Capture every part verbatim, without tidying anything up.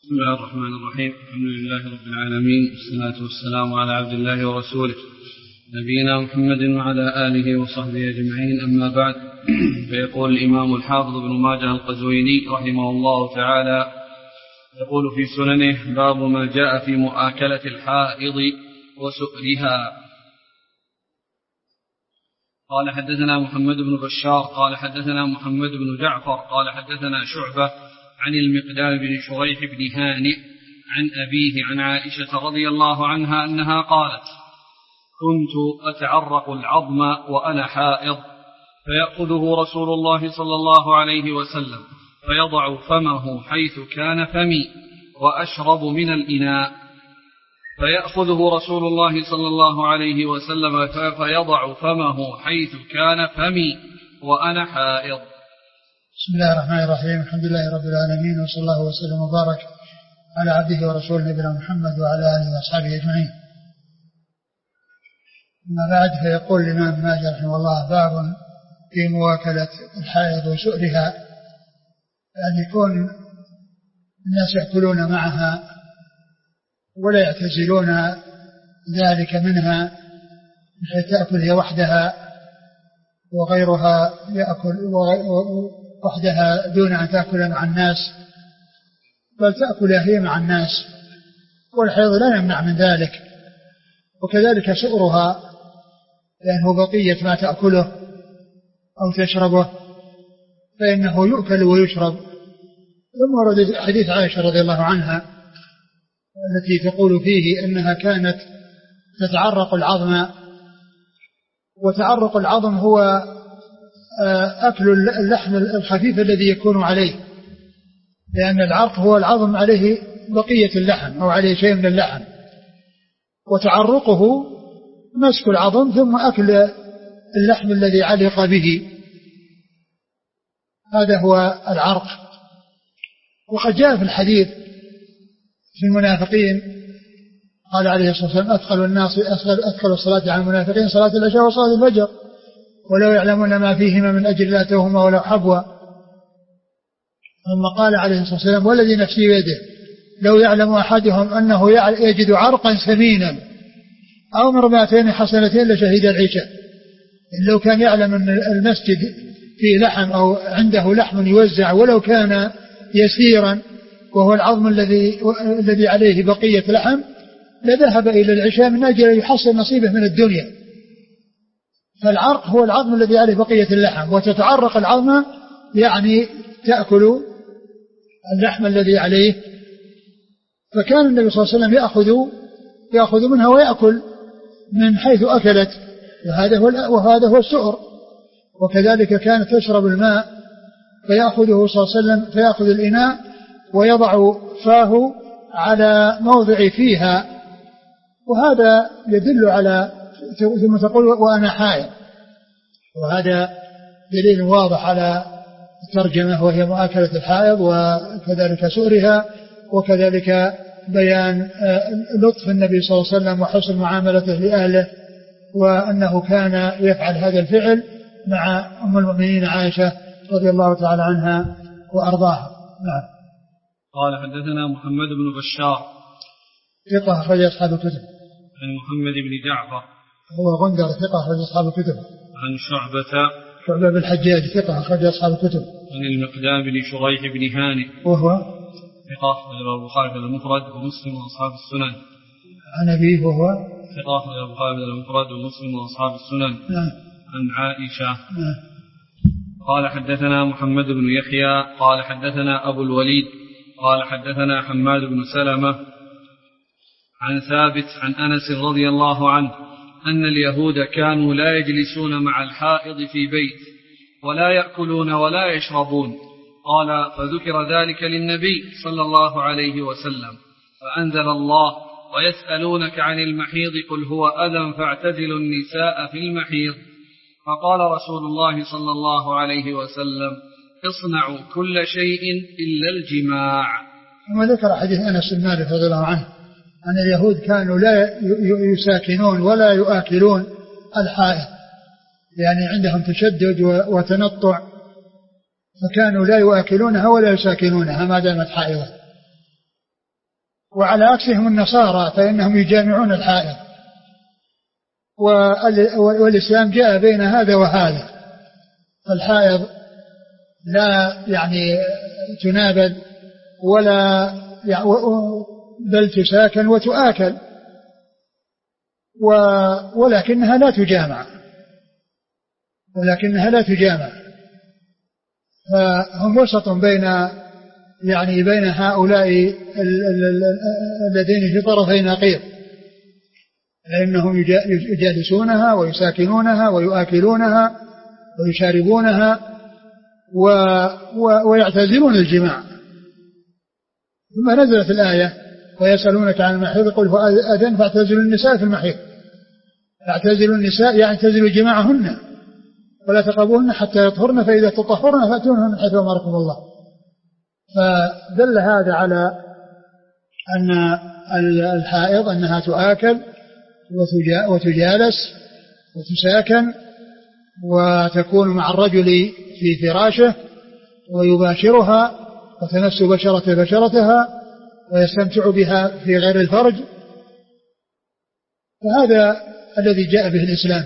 بسم الله الرحمن الرحيم. الحمد لله رب العالمين، والصلاة والسلام على عبد الله ورسوله نبينا محمد وعلى آله وصحبه أجمعين، أما بعد. فيقول الإمام الحافظ ابن ماجه القزويني رحمه الله تعالى يقول في سننه: باب ما جاء في مؤاكلة الحائض وسؤلها. قال حدثنا محمد بن بشار قال حدثنا محمد بن جعفر قال حدثنا شعبة عن المقدام بن شريح بن هانئ عن أبيه عن عائشة رضي الله عنها أنها قالت: كنت أتعرق العظم وأنا حائض، فيأخذه رسول الله صلى الله عليه وسلم فيضع فمه حيث كان فمي وأشرب من الإناء، فيأخذه رسول الله صلى الله عليه وسلم فيضع فمه حيث كان فمي وأنا حائض. بسم الله الرحمن الرحيم. الحمد لله رب العالمين، وصلى الله وسلم وبارك على عبده ورسوله نبينا محمد وعلى آله وأصحابه أجمعين. أما بعد، فيقول الإمام ماجه رحمه الله: باب في مواكلة الحائض وسؤلها، يعني يكون الناس يأكلون معها ولا يعتزلون ذلك منها، بحيث تأكل هي وحدها وغيرها يأكل وحدها دون أن تأكل مع الناس، بل تأكل هي مع الناس، والحيض لا يمنع من ذلك. وكذلك سؤرها، لأنه بقية ما تأكله أو تشربه فإنه يؤكل ويشرب. ثم ورد حديث عائشة رضي الله عنها التي تقول فيه أنها كانت تتعرق العظم، وتعرق العظم هو أكل اللحم الخفيف الذي يكون عليه، لأن العرق هو العظم عليه بقية اللحم أو عليه شيء من اللحم، وتعرقه مسك العظم ثم أكل اللحم الذي علق به، هذا هو العرق. وقد جاء في الحديث في المنافقين قال عليه الصلاة والسلام: أدخل الناس أدخل الصلاة على المنافقين صلاة العشاء وصلاة الفجر ولو يعلمون ما فيهما من أجل لا توهما ولا حبوا. ثم قال عليه الصلاة والسلام: والذي نفسي بيده لو يعلم أحدهم أنه يجد عرقا ثمينا أو مرماتين حسنتين لشهد العشاء. لو كان يعلم أن المسجد فيه لحم أو عنده لحم يوزع ولو كان يسيرا وهو العظم الذي الذي عليه بقية لحم لذهب إلى العشاء من أجل أن يحصل نصيبه من الدنيا. فالعرق هو العظم الذي عليه بقية اللحم، وتتعرق العظم يعني تأكل اللحم الذي عليه. فكان النبي صلى الله عليه وسلم يأخذ يأخذ منها ويأكل من حيث أكلت، وهذا هو وهذا هو السؤر. وكذلك كانت تشرب الماء فيأخذه صلى الله عليه وسلم فيأخذ الإناء ويضع فاه على موضع فيها، وهذا يدل على ثم تقول وأنا حائض، وهذا دليل واضح على الترجمة وهي مؤاكلة الحائض وكذلك سؤرها، وكذلك بيان لطف النبي صلى الله عليه وسلم وحسن معاملته لأهله، وأنه كان يفعل هذا الفعل مع أم المؤمنين عائشة رضي الله تعالى عنها وأرضاها. نعم. قال حدثنا محمد بن بشار ثقة أخرج أصحاب الكتب. عن محمد بن جعفر هو غندر ثقة أخرج أصحاب الكتب. عن شعبة شعبة بن الحجاج ثقة أخرج أصحاب الكتب. عن المقدام بن شريح بن هانئ وهو ثقة أخرج البخاري في المفرد ومسلم وأصحاب السنن. عن أبيه وهو ثقة أخرج البخاري في المفرد ومسلم وأصحاب السنن. نعم. عن عائشة. نعم. قال حدثنا محمد بن يحيى قال حدثنا أبو الوليد قال حدثنا حماد بن سلمة عن ثابت عن أنس رضي الله عنه أن اليهود كانوا لا يجلسون مع الحائض في بيت ولا يأكلون ولا يشربون. قال: فذكر ذلك للنبي صلى الله عليه وسلم فأنزل الله: ويسألونك عن المحيض قل هو أذى فاعتزلوا النساء في المحيض. فقال رسول الله صلى الله عليه وسلم: اصنعوا كل شيء إلا الجماع. ثم ذكر حديث أنس بن مالك رضي الله عنه أن اليهود كانوا لا يساكنون ولا يؤكلون الحائض، يعني عندهم تشدد وتنطع، فكانوا لا يؤكلونها ولا يساكنونها ما دامت حائضة. وعلى عكسهم النصارى فإنهم يجامعون الحائض، والإسلام جاء بين هذا وهذا. الحائض لا يعني تنابذ ولا بل تساكن وتؤكل، ولكنها لا تجامع ولكنها لا تجامع فهم وسط بين يعني بين هؤلاء الذين في طرفي نقيض، لأنهم يجالسونها ويساكنونها ويؤكلونها ويشاربونها ويعتزلون الجماع. ثم نزلت الآية ويسألونك عن المحيض قل هو أذن فاعتزلوا النساء في المحيض. اعتزلوا النساء يعني اعتزلوا جماعهن ولا تقربوهن حتى يطهرن فإذا تطهرن فأتونهن حيث أمركم الله. فدل هذا على أن الحائض أنها تؤكل وتجالس وتساكن وتكون مع الرجل في فراشه ويباشرها وتمس بشرة بشرتها ويستمتع بها في غير الفرج. فهذا الذي جاء به الإسلام.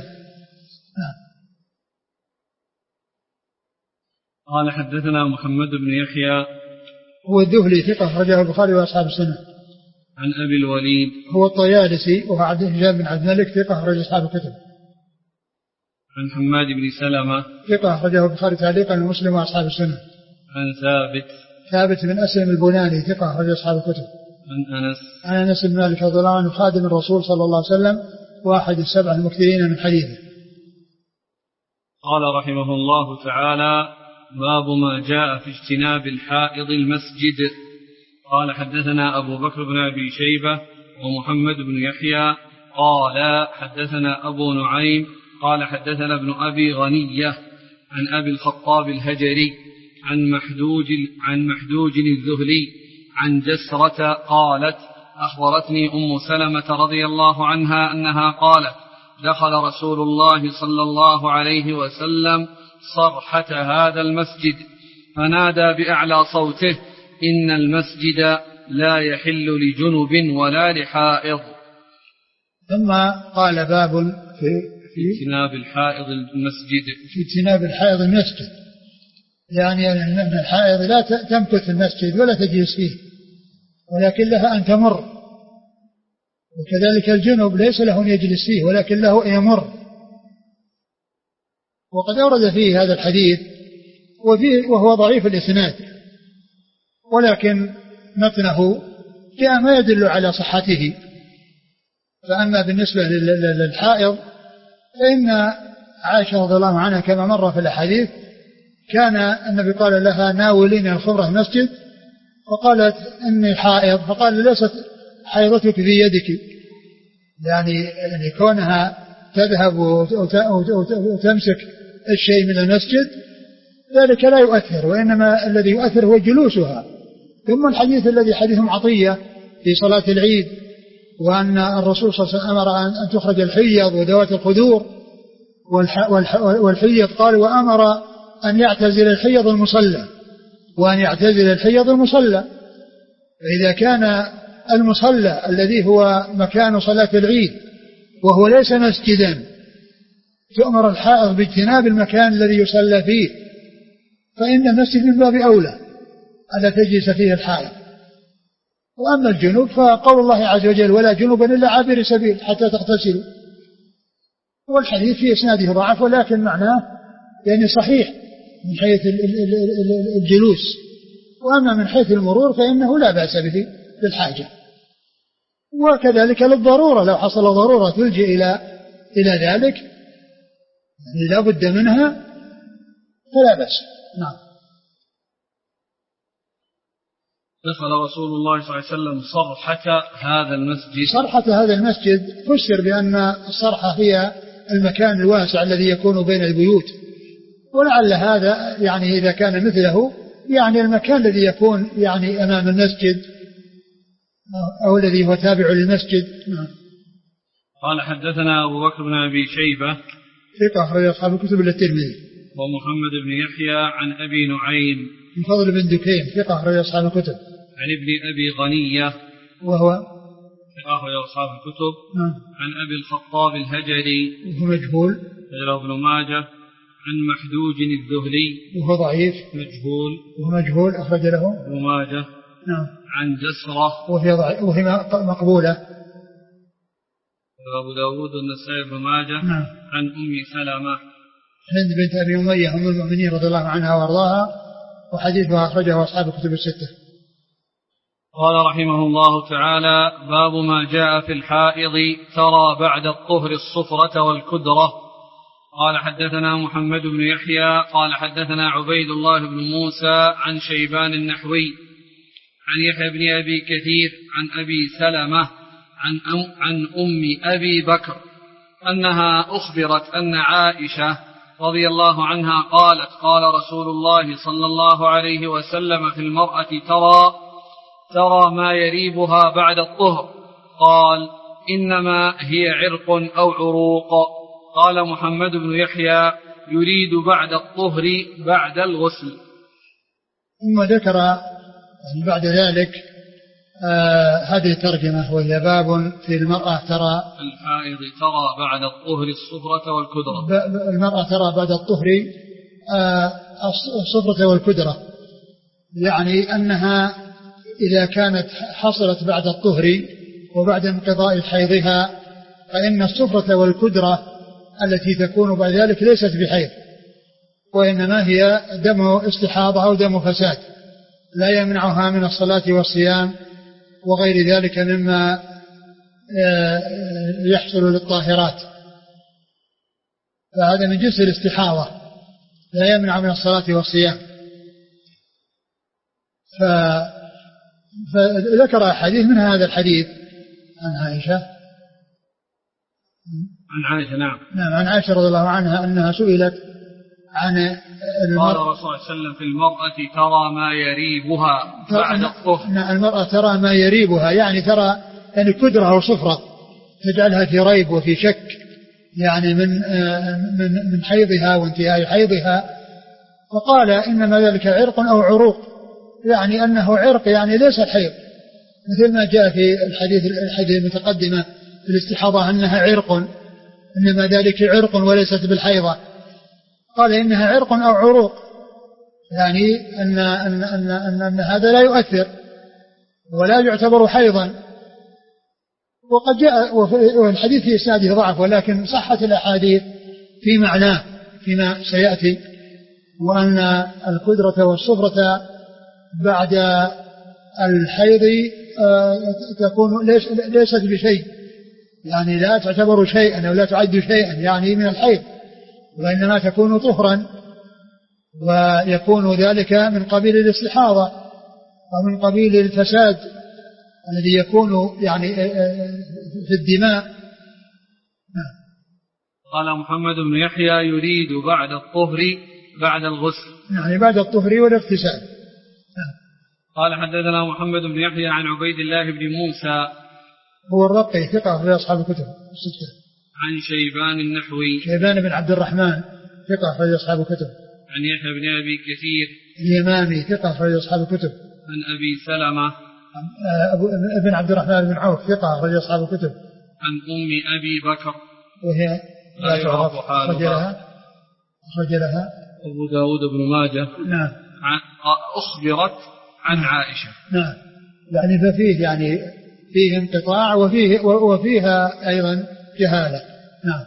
قال حدثنا محمد بن يحيى هو الذهلي ثقة أخرجه البخاري وأصحاب السنة. عن أبي الوليد هو الطيالسي وهو هشام بن عبد الملك ثقة أخرج أصحاب الكتب. عن حماد بن سلمة ثقة أخرجه البخاري تعليقا ومسلم وأصحاب السنة. عن ثابت ثابت بن أسلم البناني ثقة أخرج أصحاب الكتب. عن أنس عن أنس بن مالك رضي الله عنه خادم الرسول صلى الله عليه وسلم واحد السبعة المكثرين من حديثه. قال رحمه الله تعالى باب ما جاء في اجتناب الحائض المسجد. قال حدثنا أبو بكر بن أبي شيبة ومحمد بن يحيى قال حدثنا أبو نعيم قال حدثنا ابن أبي غنية عن أبي الخطاب الهجري عن محدوج عن محدوج الذهلي عن جسرة قالت أخبرتني أم سلمة رضي الله عنها أنها قالت دخل رسول الله صلى الله عليه وسلم صرحة هذا المسجد فنادى بأعلى صوته إن المسجد لا يحل لجنب ولا لحائض. ثم قال باب في, في اجتناب الحائض المسجد في اجتناب الحائض المسجد، يعني أن الحائض لا تمكث في المسجد ولا تجلس فيه ولكن لها أن تمر، وكذلك الجنب ليس له أن يجلس فيه ولكن له أن يمر. وقد أورد فيه هذا الحديث وفيه وهو ضعيف الإسناد، ولكن متنه جاء ما يدل على صحته. فأما بالنسبة للحائض فإن عائشة رضي الله عنها كما مر في الحديث كان النبي قال لها ناولين الخمرة المسجد فقالت إني حائض، فقال ليست حيضتك في يدك، يعني, يعني كونها تذهب وتمسك الشيء من المسجد ذلك لا يؤثر، وإنما الذي يؤثر هو جلوسها. ثم الحديث الذي حديث عطية في صلاة العيد وأن الرسول صلى الله عليه وسلم أمر أن تخرج الحيض وذوات الخدور، والحيض قال وأمر أن يعتزل الحيض المصلى وأن يعتزل الحيض المصلى. فإذا كان المصلى الذي هو مكان صلاة العيد وهو ليس مسجدا تؤمر الحائض باجتناب المكان الذي يصلى فيه، فإن المسجد من باب أولى ألا تجلس فيه الحائض. وأما الجنوب فقول الله عز وجل ولا جنوبا إلا عابر سبيل حتى تغتسلوا، والحديث في إسناده ضعف ولكن معناه يعني صحيح من حيث الجلوس، وأما من حيث المرور فإنه لا بأس به للحاجة، وكذلك للضرورة لو حصل ضرورة تلجئ إلى إلى ذلك يعني لا بد منها فلا بأس. نعم. دخل رسول الله صلى الله عليه وسلم صرحة هذا المسجد. صرحة هذا المسجد فسر بأن الصرحة هي المكان الواسع الذي يكون بين البيوت، ولعل هذا يعني إذا كان مثله يعني المكان الذي يكون يعني أمام المسجد أو الذي هو تابع للمسجد. نعم. قال حدثنا أبو بكر بن أبي شيبة ثقة أخرج أصحاب الكتب إلا الترمذي، ومحمد بن يحيى عن أبي نعيم من فضل بن دكين ثقة أخرج أصحاب الكتب، عن ابن أبي غنية وهو أخرجه أصحاب الكتب. نعم. عن أبي الخطاب الهجري وهو مجهول. أخرجه ابن ماجه. عن محدوج الذهلي وهو ضعيف مجهول. وهو مجهول أخرج له ابن ماجه. نعم. عن جسرة وهي ضعيف وهي مقبولة. أبو داود والنسائي بن ماجه. نعم. عن أم سلمة هند بنت أبي أمية أم المؤمنين رضي الله عنها وأرضاها وحديثها أخرجه أصحاب الكتب الستة. قال رحمه الله تعالى: باب ما جاء في الحائض ترى بعد الطهر الصفرة والكدرة. قال حدثنا محمد بن يحيى قال حدثنا عبيد الله بن موسى عن شيبان النحوي عن يحيى بن أبي كثير عن أبي سلمة عن أم, عن أم أبي بكر أنها أخبرت أن عائشة رضي الله عنها قالت: قال رسول الله صلى الله عليه وسلم في المرأة ترى ترى ما يريبها بعد الطهر. قال: إنما هي عرق أو عروق. قال محمد بن يحيى: يريد بعد الطهر بعد الغسل. ثم ذكر بعد ذلك آه هذه الترجمة وهي باب في المرأة ترى الحائض ترى بعد الطهر الصفرة والكدرة. المرأة ترى بعد الطهر آه الصفرة والكدرة، يعني أنها إذا كانت حصلت بعد الطهر وبعد انقضاء حيضها فإن الصفرة والكدرة التي تكون بعد ذلك ليست بحيض، وإنما هي دم استحاضة أو دم فساد لا يمنعها من الصلاة والصيام وغير ذلك مما يحصل للطاهرات، فهذا من جنس الاستحاضة لا يمنع من الصلاة والصيام. فذكر حديث من هذا الحديث عن عائشة عن عائشة نعم نعم عن عائشة رضي الله عنها أنها سئلت عن المرأة. قال الرسول صلى الله عليه وسلم في المرأة ترى ما يريبها بعد الطهر. المرأة ترى ما يريبها يعني ترى يعني كدرة أو صفرة تجعلها في ريب وفي شك، يعني من من من حيضها وانتهاء حيضها. فقال: إنما ذلك عرق أو عروق، يعني أنه عرق يعني ليس الحيض، مثل ما جاء في الحديث الحديث المتقدمة في الاستحاضة أنها عرق، إنما ذلك عرق وليست بالحيضة. قال: إنها عرق أو عروق، يعني أن, أن, أن, أن, أن هذا لا يؤثر ولا يعتبر حيضا. وقد جاء والحديث في إسناده ضعف، ولكن صحت الأحاديث في معناه فيما سيأتي، وأن الكدرة والصفرة بعد الحيض تكون ليست بشيء، يعني لا تعتبر شيئا أو لا تعد شيئا يعني من الحيض، وإنما تكون طهرا، ويكون ذلك من قبيل الاستحاضة ومن قبيل الفساد الذي يكون يعني في الدماء. قال محمد بن يحيى: يريد بعد الطهر بعد الغسل، يعني بعد الطهر والاغتسال. قال حدثنا محمد بن يحيى عن عبيد الله بن موسى هو الرقي ثقة في أصحاب الكتب الستة. عن شيبان النحوي شيبان بن عبد الرحمن ثقة في أصحاب الكتب. عن يحيى بن أبي كثير اليمامي ثقة في أصحاب الكتب. عن أبي سلمة ابن عبد الرحمن بن عوف ثقة في أصحاب الكتب. عن أم أبي بكر وهي لا تعرف أخرج لها أخرج لها أبو داود بن ماجه. نعم. أخبرت عن عائشة. نعم، يعني ففيه يعني فيه انقطاع وفيه وفيها أيضا جهالة. نعم.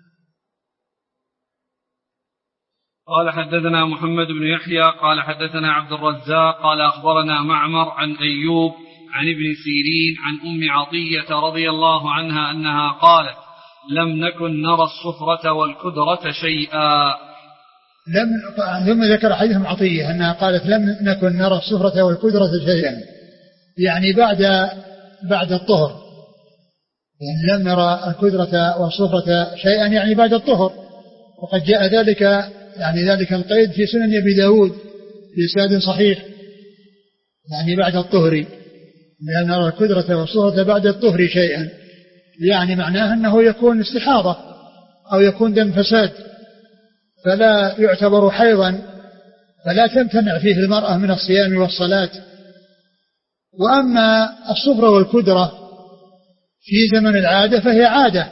قال حدثنا محمد بن يحيى قال حدثنا عبد الرزاق قال أخبرنا معمر عن أيوب عن ابن سيرين عن أم عطية رضي الله عنها أنها قالت: لم نكن نرى الصفرة والكدرة شيئا. لم ثم ذكر حديث عطية أنها قالت: لم نكن نرى الصفرة والكدرة شيئا، يعني بعد بعد الطهر، يعني لم نرى الكدرة والصفرة شيئا يعني بعد الطهر. وقد جاء ذلك يعني ذلك القيد في سنن أبي داود بإسناد صحيح، يعني بعد الطهر، لم نرى الكدرة والصفرة بعد الطهر شيئا، يعني معناه أنه يكون استحاضة أو يكون دم فساد فلا يعتبر حيضا، فلا تمتنع فيه المرأة من الصيام والصلاة، وأما الصفرة والكدرة في زمن العادة فهي عادة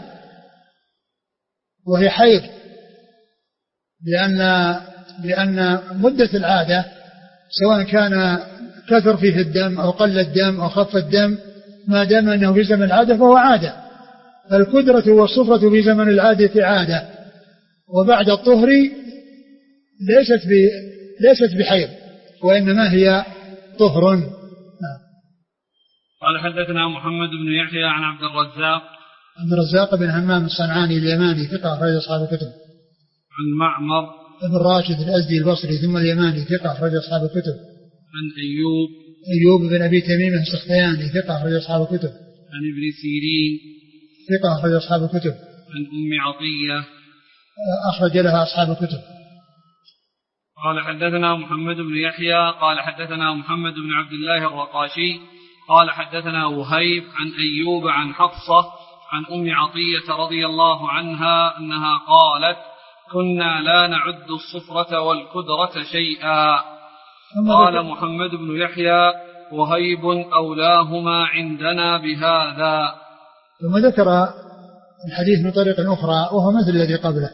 وهي حيض، لأن لأن مدة العادة سواء كان كثر فيه الدم أو قل الدم أو خف الدم ما دام أنه في زمن العادة فهو عادة. فالكدرة والصفرة في زمن العادة عادة، وبعد الطهر ليست ليست بحيض وإنما هي طهر. قال حدثنا محمد بن يحيى عن عبد الرزاق عبد الرزاق بن همام الصنعاني اليماني ثقة أخرج أصحاب الكتب. عن معمر بن راشد الأزدي البصري ثم اليماني ثقة أخرج أصحاب الكتب. عن أيوب أيوب بن أبي تميم السختياني ثقة أخرج أصحاب الكتب. عن ابن سيرين ثقة أخرج أصحاب الكتب. عن أم عطية أخرج لها أصحاب الكتب. قال حدثنا محمد بن يحيى قال حدثنا محمد بن عبد الله الرقاشي قال حدثنا وهيب عن أيوب عن حفصة عن أم عطية رضي الله عنها أنها قالت كنا لا نعد الصفرة والكدرة شيئا. قال محمد بن يحيى وهيب أولاهما عندنا بهذا. ثم ذكر الحديث من طريق أخرى وهو مثل الذي قبله.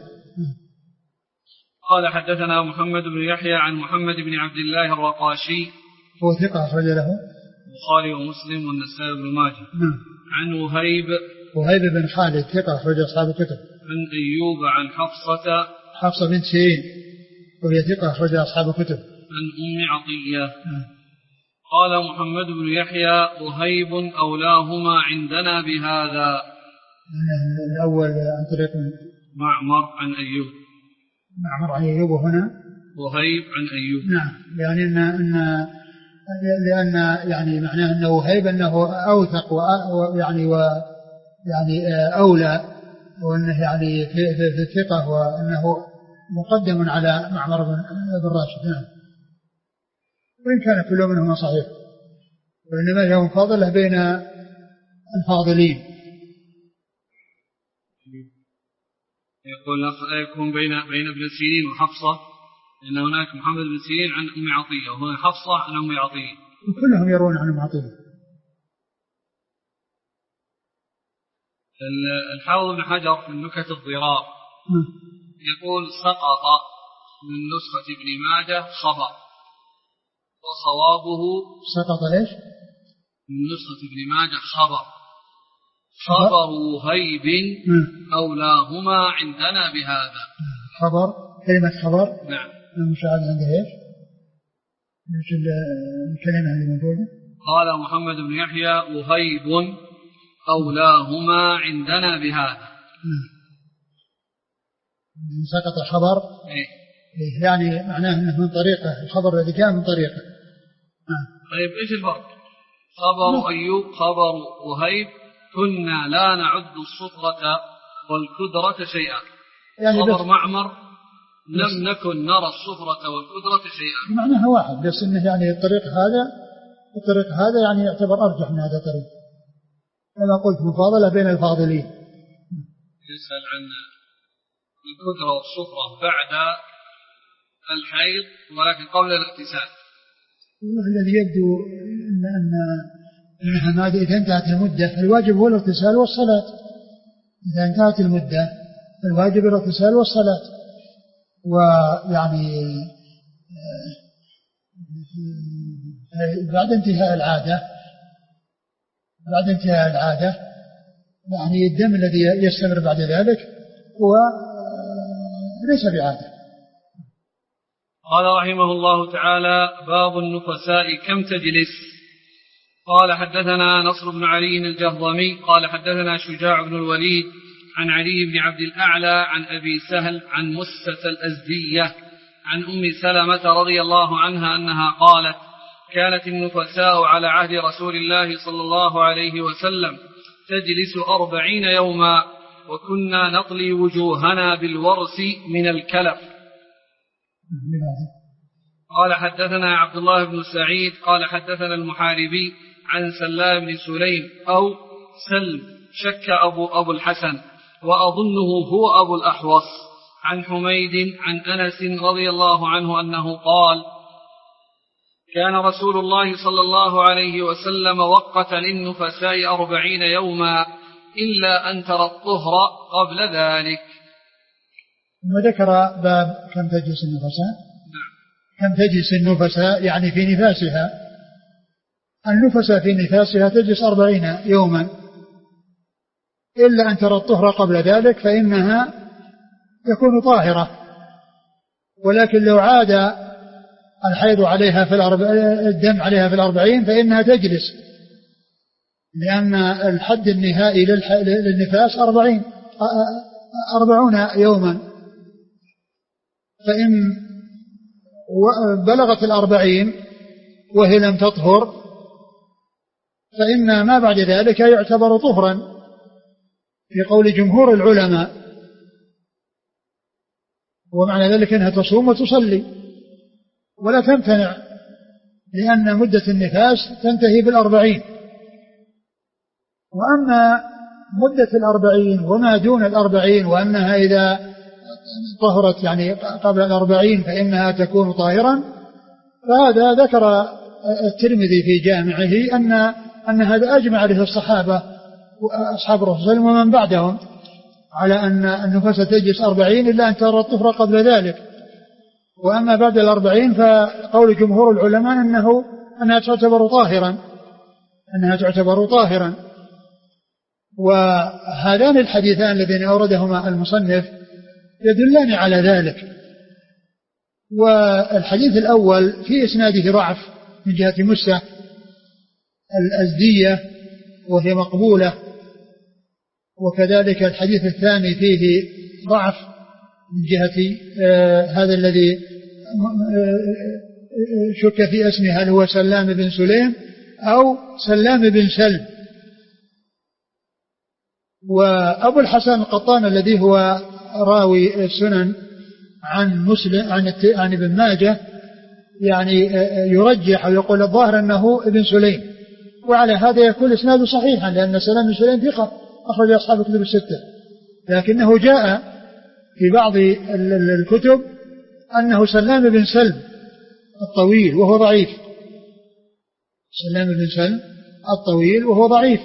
قال حدثنا محمد بن يحيى عن محمد بن عبد الله الرقاشي هو ثقة أخرج له البخاري ومسلم والنسائي بن ماجه. عن وهيب وهيب بن خالد ثقة أخرج أصحاب الكتب. عن أيوب عن حفصة حفصة بنت سيرين وهي ثقة أخرج أصحاب الكتب. عن أم عطية. قال محمد بن يحيى وهيب أولاهما عندنا بهذا. الأول عن طريق معمر عن أيوب. معمر عن أيوب وهنا وهيب عن أيوب. نعم، يعني أن أن لأن يعني معناه أنه وهيب أنه أوثق ويعني ويعني أولى، وأنه يعني في, في, في الثقة وأنه مقدم على معمر بن راشد. نعم، وإن كان كل منهما صحيح، وإنما هي مفاضلة بين الفاضلين. يقول يكون بين بين ابن سيرين وحفصة، لأن هناك محمد بن سيرين عن أم عطية وهنا حفصة عن أم عطية، وكلهم يرون عن أم عطية. الحافظ بن حجر في النكت الضرار يقول سقط من نسخة ابن ماجه خبر، وصوابه سقط ايش؟ من نسخة ابن ماجه خبر خبر وهيب أولاهما عندنا بهذا. خبر كلمة خبر. نعم. المشاهد عنده ايش؟ ايش الكلمة اللي موجودة؟ قال محمد بن يحيى وهيب أولاهما عندنا بهذا. سقط خبر. إيه؟ يعني معناه انه من طريقه، الخبر الذي كان من طريقه. طيب ايش الفرق؟ خبر أيوب خبر وهيب كنا لا نعد الصفرة والكدرة شيئا. يعني خبر معمر لم نكن نرى الصفرة والكدرة شيئا. معناها واحد، بس انه يعني الطريق هذا الطريق هذا يعني يعتبر ارجح من هذا الطريق، كما قلت مفاضلة بين الفاضلين. يسأل عن الكدرة والصفرة بعد الحيض ولكن قبل الاغتسال. الذي يبدو ان ان انها ما اذا انتهت المدة فالواجب هو الاغتسال والصلاة. اذا انتهت المدة فالواجب الاغتسال والصلاة. ويعني بعد انتهاء العادة بعد انتهاء العادة يعني الدم الذي يستمر بعد ذلك هو ليس بعادة. قال رحمه الله تعالى باب النفساء كم تجلس. قال حدثنا نصر بن علي الجهضمي قال حدثنا شجاع بن الوليد عن علي بن عبد الأعلى عن أبي سهل عن مسة الأزدية عن أم سلمة رضي الله عنها أنها قالت كانت النفساء على عهد رسول الله صلى الله عليه وسلم تجلس أربعين يوما وكنا نطلي وجوهنا بالورس من الكلف. قال حدثنا عبد الله بن سعيد قال حدثنا المحاربي عن سلام بن سليم أو سلم شك أبو, أبو الحسن وأظنه هو أبو الأحوص عن حميد عن أنس رضي الله عنه أنه قال كان رسول الله صلى الله عليه وسلم وقت للنفساء أربعين يوما إلا أن ترى الطهر قبل ذلك. ثم ذكر باب كم تجلس النفساء. كم تجلس النفساء يعني في نفاسها. النفساء في نفاسها تجلس أربعين يوما إلا أن ترى الطهر قبل ذلك فإنها تكون طاهرة. ولكن لو عاد الحيض عليها في الدم عليها في الأربعين فإنها تجلس، لأن الحد النهائي للنفاس أربعين أربعون يوما. فإن بلغت الأربعين وهي لم تطهر فإن ما بعد ذلك يعتبر طهرا في قول جمهور العلماء، ومعنى ذلك أنها تصوم وتصلي ولا تمتنع، لأن مدة النفاس تنتهي بالأربعين. وأما مدة الأربعين وما دون الأربعين وأنها إذا طهرت يعني قبل الأربعين فإنها تكون طاهرا، فهذا ذكر الترمذي في جامعه أن أن هذا أجمع عليه الصحابة وأصحاب الرسول صلى الله عليه وسلم ومن بعدهم على أن النفاس تجلس أربعين إلا أن ترى الطهر قبل ذلك. وأما بعد الأربعين فقول جمهور العلماء أنه أنها تعتبر طاهرا أنها تعتبر طاهرا. وهذان الحديثان الذين أوردهما المصنف يدلان على ذلك. والحديث الأول في إسناده ضعف من جهة مسة الأزدية وهي مقبولة، وكذلك الحديث الثاني فيه ضعف من جهة آه هذا الذي شك في اسمه هل هو سلام بن سليم أو سلام بن سلم. وأبو الحسن القطان الذي هو راوي السنن عن مسلم عن عن ابن ماجه يعني يرجح ويقول الظاهر أنه ابن سليم، وعلى هذا يكون إسناده صحيحا لأن سلام بن سليم ثقة أخرج أصحاب الكتب الستة، لكنه جاء في بعض الكتب أنه سلام بن سلم الطويل وهو ضعيف، سلام بن سلم الطويل وهو ضعيف.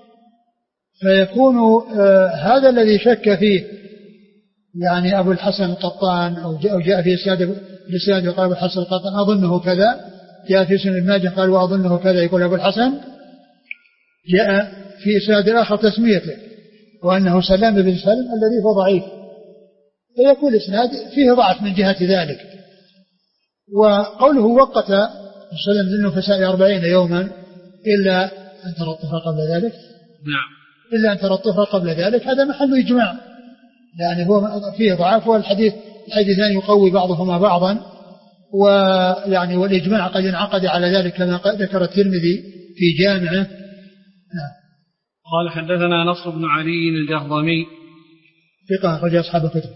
فيكون آه هذا الذي شك فيه يعني أبو الحسن القطان أو جاء, أو جاء في إسناد وقال أبو الحسن القطان أظنه كذا، جاء في سنن ابن ماجه قال وأظنه كذا يقول أبو الحسن، جاء في إسناد آخر تسميته وأنه سلام بن سلم الذي هو ضعيف، فيكون إسناد فيه ضعف من جهة ذلك. وقوله وقت سلم للنفساء أربعين يوما إلا أن ترى الطهر قبل ذلك، نعم إلا أن ترى الطهر قبل ذلك، هذا محل إجماع، يعني هو فيه ضعف والحديث الحديثان يقوي بعضهما بعضا، ويعني والإجماع قد انعقد على ذلك كما ذكر الترمذي في جامعه. نعم. قال حدثنا نصر بن علي الجهضمي ثقة أخرج أصحاب الكتب.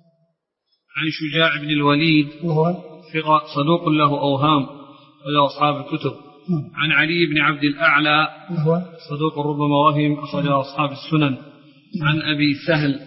عن شجاع بن الوليد وهو ثقة صدوق له أوهام أخرج أصحاب الكتب. م. عن علي بن عبد الأعلى وهو صدوق ربما وهم أخرج أصحاب السنن. م. عن أبي سهل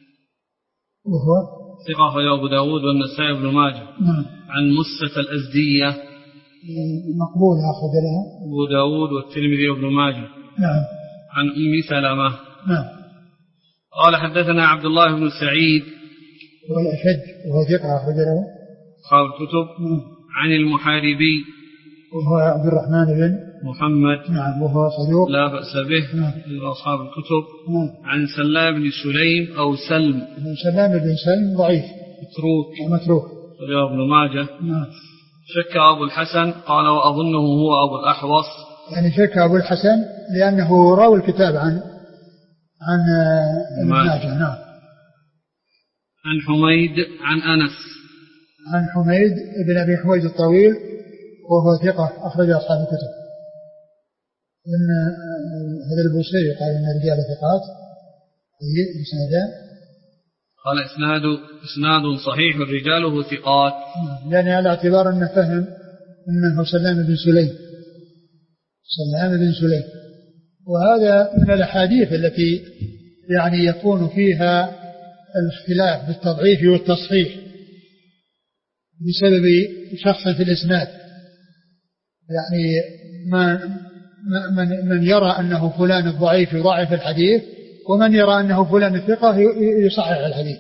وهو ثقة أخرج أبو داود والنسائي بن ماجه. م. عن مسة الأزدية مقبول أخرج لها أبو داود والترمذي وابن ماجه. نعم. عن أم سلمة. نعم. قال حدثنا عبد الله بن سعيد والأشد وهو ثقة أخرج له أصحاب الكتب. عن المحاربي وهو عبد الرحمن بن محمد. نعم وهو صدوق لا بأس به. نعم. أصحاب الكتب. نعم. عن سلام بن سليم أو سلم سلام بن سلم ضعيف متروك ومتروك رواه ابن ماجه. نعم. شك أبو الحسن قال وأظنه هو أبو الأحوص، يعني شك أبو الحسن لأنه راوي الكتاب عن عن ابن ماجه. نعم. عن حميد عن أنس عن حميد بن أبي حميد الطويل وهو ثقة أخرج أصحاب الكتب. إن هذا البوصيري قال إن رجال ثقات إسنادا قال إسناد إسناد صحيح رجاله ثقات، يعني على اعتبار أنه فهم أنه سلام بن سليم سلام بن سليم وهذا من الأحاديث التي يعني يكون فيها الاختلاف بالتضعيف والتصحيح بسبب شخص في الإسناد، يعني ما من, من يرى أنه فلان الضعيف يضاعف الحديث، ومن يرى أنه فلان الثقة يصحح الحديث.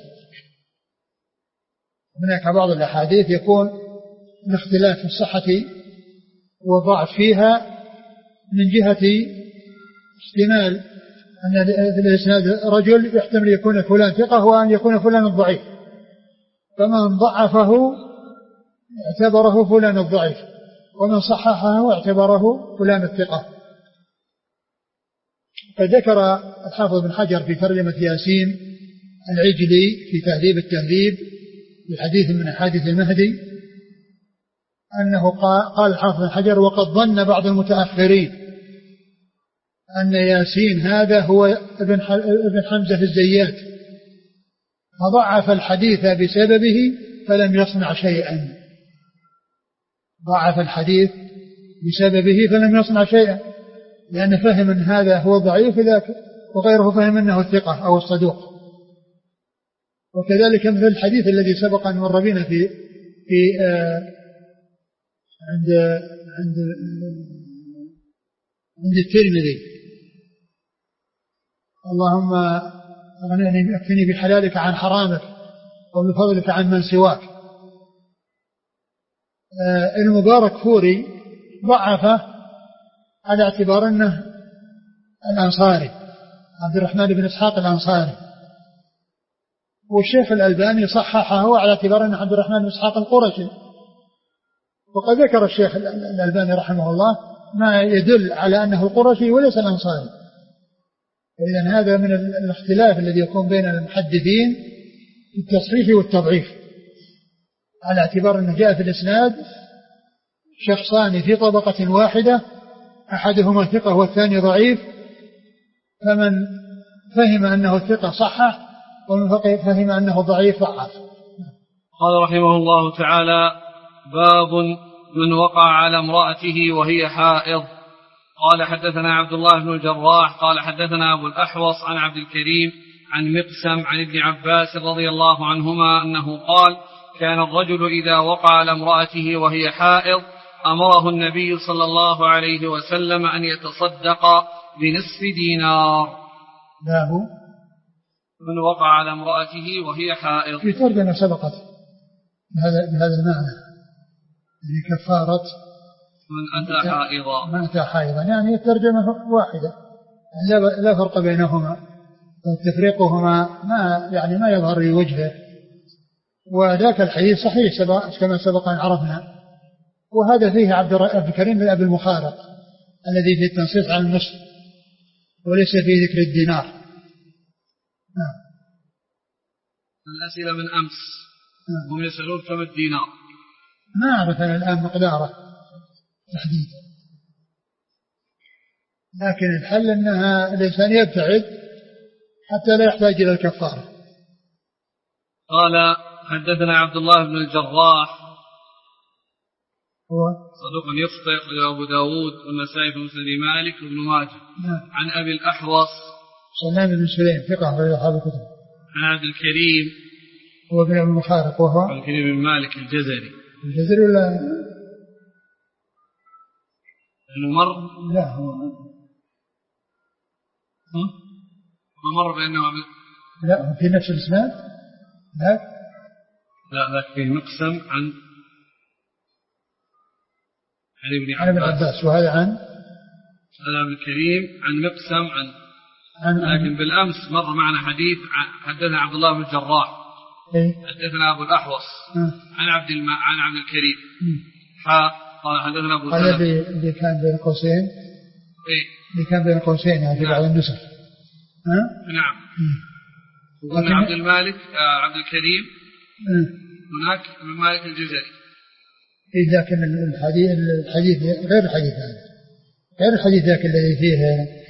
هناك بعض الأحاديث يكون الاختلاف في الصحة والضعف فيها من جهة احتمال أن في الإسناد رجل يحتمل يكون فلان ثقة وأن يكون فلان الضعيف، فمن ضعفه اعتبره فلان الضعيف، ومن صححه اعتبره فلان الثقة. فذكر الحافظ بن حجر في ترجمة ياسين العجلي في تهذيب التهذيب بحديث من أحاديث المهدي أنه قال الحافظ بن حجر: وقد ظن بعض المتأخرين أن ياسين هذا هو ابن ابن حمزة الزيات، فضعف الحديث بسببه فلم يصنع شيئا. ضعف الحديث بسببه فلم يصنع شيئا، لأنه فهم أن هذا هو ضعيف وغيره فهم أنه الثقة أو الصدوق. وكذلك مثل الحديث الذي سبق أن مر بنا في في آه عند عند عند الترمذي: اللهم اغنني اكفني بحلالك عن حرامك وبفضلك عن من سواك. آه المبارك فوري ضعفه على اعتبار أنه الأنصاري، عبد الرحمن بن إسحاق الأنصاري، والشيخ الألباني صححه على اعتبار أنه عبد الرحمن بن إسحاق القرشي. وقد ذكر الشيخ الألباني رحمه الله ما يدل على أنه القرشي وليس الأنصاري. إذن هذا من الاختلاف الذي يكون بين المحدثين في التصحيح والتضعيف، على اعتبار أنه جاء في الإسناد شخصان في طبقة واحدة، أحدهما ثقة والثاني ضعيف، فمن فهم أنه الثقة صحح، ومن فهم أنه ضعيف ضعف. قال رحمه الله تعالى: باب من وقع على امرأته وهي حائض. قال حدثنا عبد الله بن الجراح قال حدثنا أبو الأحوص عن عبد الكريم عن مقسم عن ابن عباس رضي الله عنهما أنه قال: كان الرجل إذا وقع على امرأته وهي حائض أمره النبي صلى الله عليه وسلم أن يتصدق بنصف دينار. له من وقع على امرأته وهي حائض. في ترجمة سبقت بهذا بهذا المعنى، يعني كفارة من أتى حائضا. من أتى حائضا، يعني الترجمة واحدة، يعني لا فرق بينهما، تفريقهما ما يعني ما يظهر في وجهه. وذاك الحديث صحيح كما سبق أن عرفنا، وهذا فيه عبد الكريم بن أبي المخارق الذي في التنصيص على النصف، وليس فيه ذكر الدينار. نعم. الأسئلة من أمس هم يسألون كم الدينار. ما أعرف أنا الآن مقداره تحديدا، لكن الحل أنها الإنسان يبتعد حتى لا يحتاج إلى الكفارة. قال حدثنا عبد الله بن الجراح هو صدوق يخطئ أخرجه أبو داود والنسائي في مسند مالك وابن ماجه. نعم. عن أبي الأحوص سلام بن سليم ثقة في أصحاب الكتب. عن عبد الكريم هو ابن أبي المخارق، وهو عبد الكريم بن مالك الجزري. الجزري ولا أنه مر؟ لا هو ما مر بأنه عبد... لا في نفس الإسناد. لا لا ذاك فيه مقسم عن عن ابن عن ابن عباس، وهذا عن عن عبد الكريم عن مقسم عن عن لكن بالأمس مر معنا حديث حدثنا عبد الله بن الجراح إيه؟ حدثنا أبو الأحوص م. عن عبد الم... عن عبد الكريم حا قال حدثنا أبو هذا اللي كان بين قوسين. إيه اللي كان بين قوسين يعني في بعض النسخ. ها؟ نعم. لكن... عبد المالك آه عبد الكريم م. هناك ابن مالك الجزري. إيه لكن الحديث الحديث غير الحديث هذا، غير الحديث ذاك الذي فيه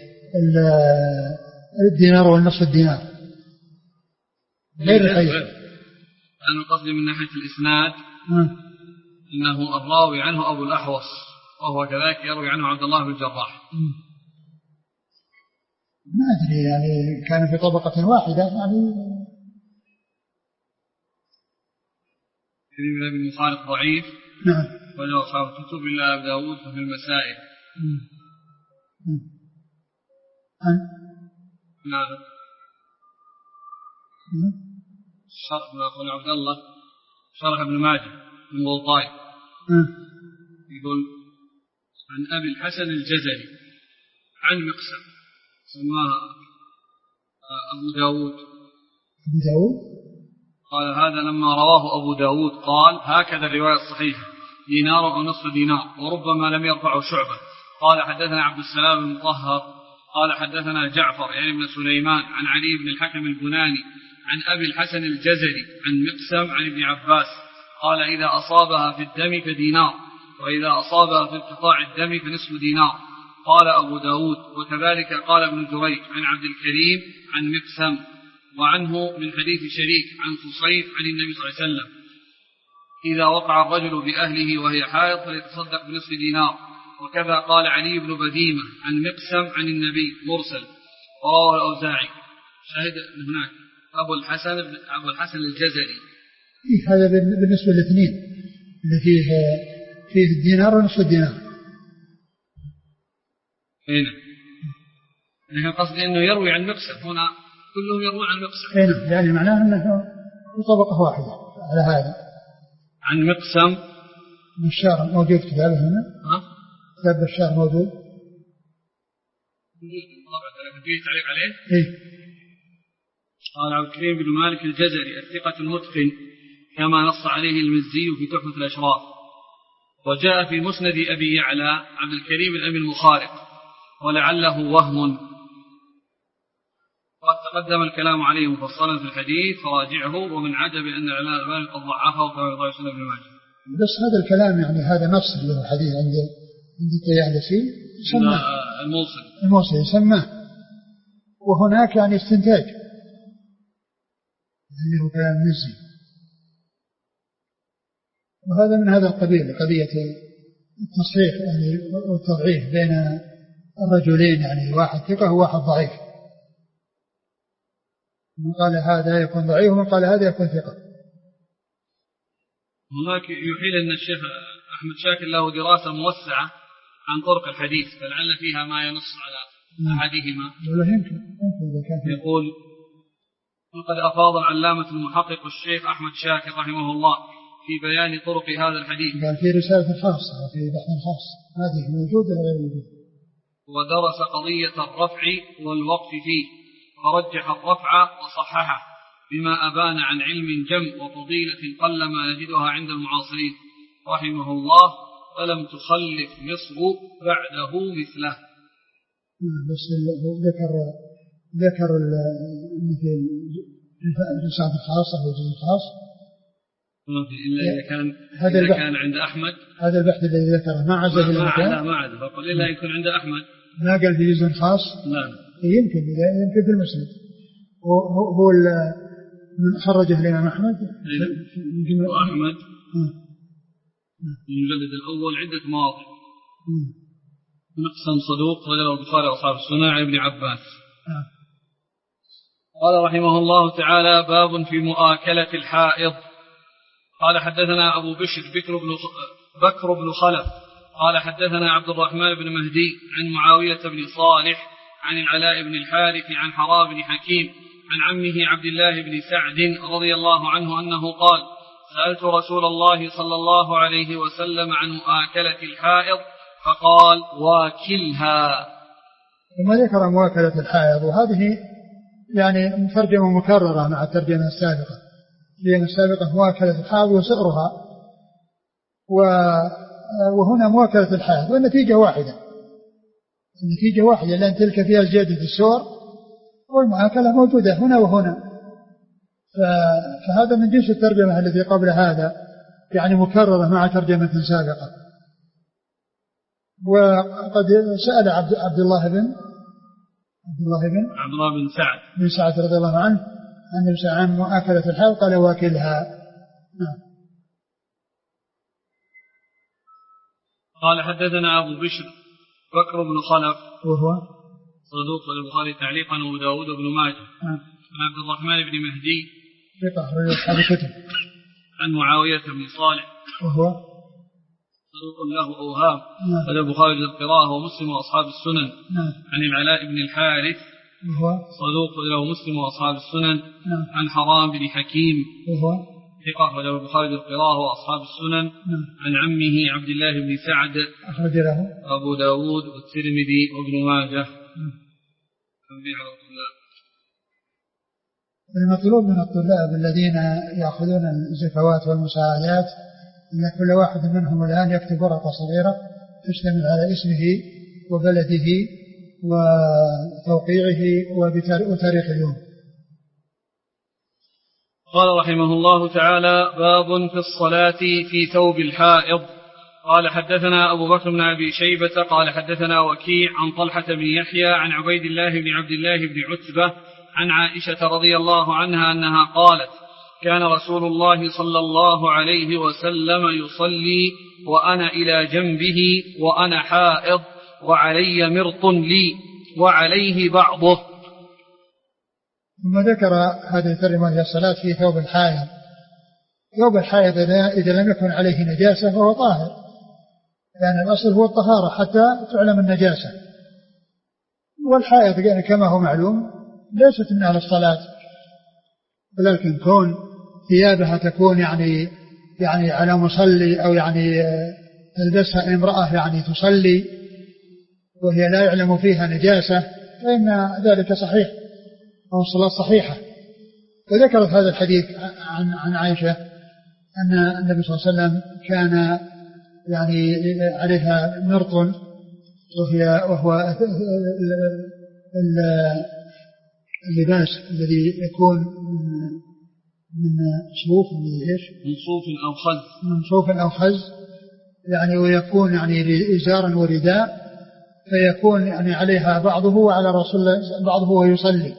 الدينار والنصف الدينار، غير الحديث. أنا قصدي من ناحية الإسناد م. إنه الراوي عنه أبو الأحوص، وهو كذلك يروي عنه عبد الله بن الجراح. ما أدري يعني كان في طبقة واحدة يعني. كريم بن أبي المخارق ضعيف. نعم. وجاء أصحاب كتب إلا أبي داود في المسائل. نعم. شرح ما أقول عبد الله شرح ابن ماجه من بلطاي يقول عن أبي الحسن الجزري عن مقسم سماها أبو داود. أبو داود قال هذا لما رواه أبو داود قال هكذا الرواية الصحيحة دينار أو نصف دينار وربما لم يرفعه شعبة. قال حدثنا عبد السلام بن مطهر قال حدثنا جعفر يعني بن سليمان عن علي بن الحكم البناني عن أبي الحسن الجزري عن مقسم عن ابن عباس قال إذا أصابها في الدم فدينار وإذا أصابها في انقطاع الدم فنصف دينار. قال أبو داود وكذلك قال ابن جريج عن عبد الكريم عن مقسم وعنه من حديث شريك عن فصيل عن النبي صلى الله عليه وسلم إذا وقع الرجل بأهله وهي حائض فليتصدق بنصف دينار. وكذا قال علي بن بديمة عن مقسم عن النبي مرسل رواه الأوزاعي. شاهد هناك أبو الحسن أبو الحسن الجزري. هذا بالنسبة للاثنين اللي فيه فيه الدينار ونصف الدينار. هنا لكن قصدي أنه يروي عن مقسم هنا كلهم يروون عن مقسم. هنا يعني معناه أنه طبقة واحدة على هذا. عن مقسم بشار موجود كتابه هنا. ها؟ كتاب بشار موجود. طبعا فيه تعليق عليه. إيه. قال عبد الكريم بن مالك الجزري الثقة المتقن كما نص عليه المزي في تحفة الأشراف. وجاء في مسند أبي يعلى عبد الكريم الأمين المخارق ولعله وهم قد تقدم الكلام عليه مفصلا في الحديث فراجعه ومن عجب أن العلماء الألباني قد ضعفه كما يضاعف سنة ابن ماجه. بس هذا الكلام يعني هذا نص له الحديث عند عند الطيالسي يسمى الموصل الموصل يسمى وهناك يعني استنتاج اللي هو كلام مزي وهذا من هذا القبيل قضية التصحيح يعني والتضعيف بين الرجلين يعني واحد ثقة وواحد ضعيف. من قال هذا يكون ضعيف ومن قال هذا يكون ثقة. هناك يحيل أن الشيخ أحمد شاكر له دراسة موسعة عن طرق الحديث فلعل فيها ما ينص على أحدهما. ولا يمكن يمكن إذا كان يقول وقد أفاض العلامة المحقق الشيخ أحمد شاكر رحمه الله في بيان طرق هذا الحديث. قال في رسالة خاصة وفي بحث خاص هذه موجودة ولا غير موجودة. ودرس قضية الرفع والوقف فيه فرجح الرفع وصححه بما أبان عن علم جم وفضيلة قلما نجدها عند المعاصرين رحمه الله فلم تخلف مصر بعده مثله. بس ذكر ذكر مثل الرسالة الخاصة والجزء الخاص إلا إذا كان هذا إذا كان عند أحمد هذا البحث الذي ذكره ما عزل ما المكان لا ما عزل فقل إلا يكون عند أحمد ما قال في جزء خاص. نعم يمكن إذا يمكن في المسند هو هو من خرجه الإمام أحمد وأحمد المجلد الأول عدة مواضع مقسم صدوق رجل البخاري وأصحاب السنن عن ابن عباس. قال رحمه الله تعالى باب في مؤاكلة الحائض. قال حدثنا أبو بشر بكر بن بكر بن خلف قال حدثنا عبد الرحمن بن مهدي عن معاوية بن صالح عن العلاء بن الحارث عن حرام بن حكيم عن عمه عبد الله بن سعد رضي الله عنه أنه قال سألت رسول الله صلى الله عليه وسلم عن مؤاكلة الحائض فقال واكلها. ثم ذكر مؤاكلة الحائض وهذه يعني ترجمة مكررة مع الترجمة السابقة لأن السابقة مؤاكلة الحائض وسؤرها وهنا مؤاكلة الحائض والنتيجة واحدة النتيجة واحدة لأن تلك فيها زيادة السؤر والمؤاكلة موجودة هنا وهنا فهذا من جنس الترجمة التي قبل هذا يعني مكررة مع ترجمة سابقة. وقد سأل عبد, عبد الله بن عبد الله بن عبد الله بن سعد بن سعد رضي الله عنه عن عن مؤاكلة الحائض قال واكلها. نعم. قال حدثنا أبو بشر بكر بن خلف وهو صدوق للبخاري تعليقا وأبو داود بن ماجه عن عبد الرحمن بن مهدي ثقة أخرج أصحاب الكتب عن معاوية بن صالح وهو صدوق له أوهام وله البخاري للقراءة ومسلم وأصحاب السنن. عن العلاء بن الحارث وهو صدوق له مسلم وأصحاب السنن. نعم. عن حرام بن حكيم وهو ثقة وله البخاري للقراءة وأصحاب السنن. نعم. عن عمه عبد الله بن سعد أخرج له أبو داود والترمذي وابن ماجه. المطلوب من الطلاب الذين يأخذون الزكوات والمساعدات أن كل واحد منهم الآن يكتب ورقة صغيرة تشتمل على اسمه وبلده وتوقيعه وتاريخ اليوم. قال رحمه الله تعالى: باب في الصلاة في ثوب الحائض. قال حدثنا أبو بكر بن أبي شيبة قال حدثنا وكيع عن طلحة بن يحيى عن عبيد الله بن عبد الله بن عتبة عن عائشة رضي الله عنها أنها قالت: كان رسول الله صلى الله عليه وسلم يصلي وأنا إلى جنبه وأنا حائض وعلي مرط لي وعليه بعضه. ثم ذكر هذه الترجمة هي الصلاة في ثوب الحائض. ثوب الحائض إذا لم يكن عليه نجاسة فهو طاهر، لأن الأصل هو الطهارة حتى تعلم النجاسة. والحائض يعني كما هو معلوم ليست من أهل الصلاة، ولكن كون ثيابها تكون يعني يعني على مصلي أو يعني تلبسها امرأة يعني تصلي وهي لا يعلم فيها نجاسة فإن ذلك صحيح أو الصلاة صحيحة. وذكرت هذا الحديث عن عن عائشة أن النبي صلى الله عليه وسلم كان يعني عليها مرط وهي وهو اللباس الذي يكون من صوف من صوف أو خز من صوف أو خز يعني ويكون يعني إزارا ورداء، فيكون يعني عليها بعضه وعلى رسول الله بعضه وهو يصلي.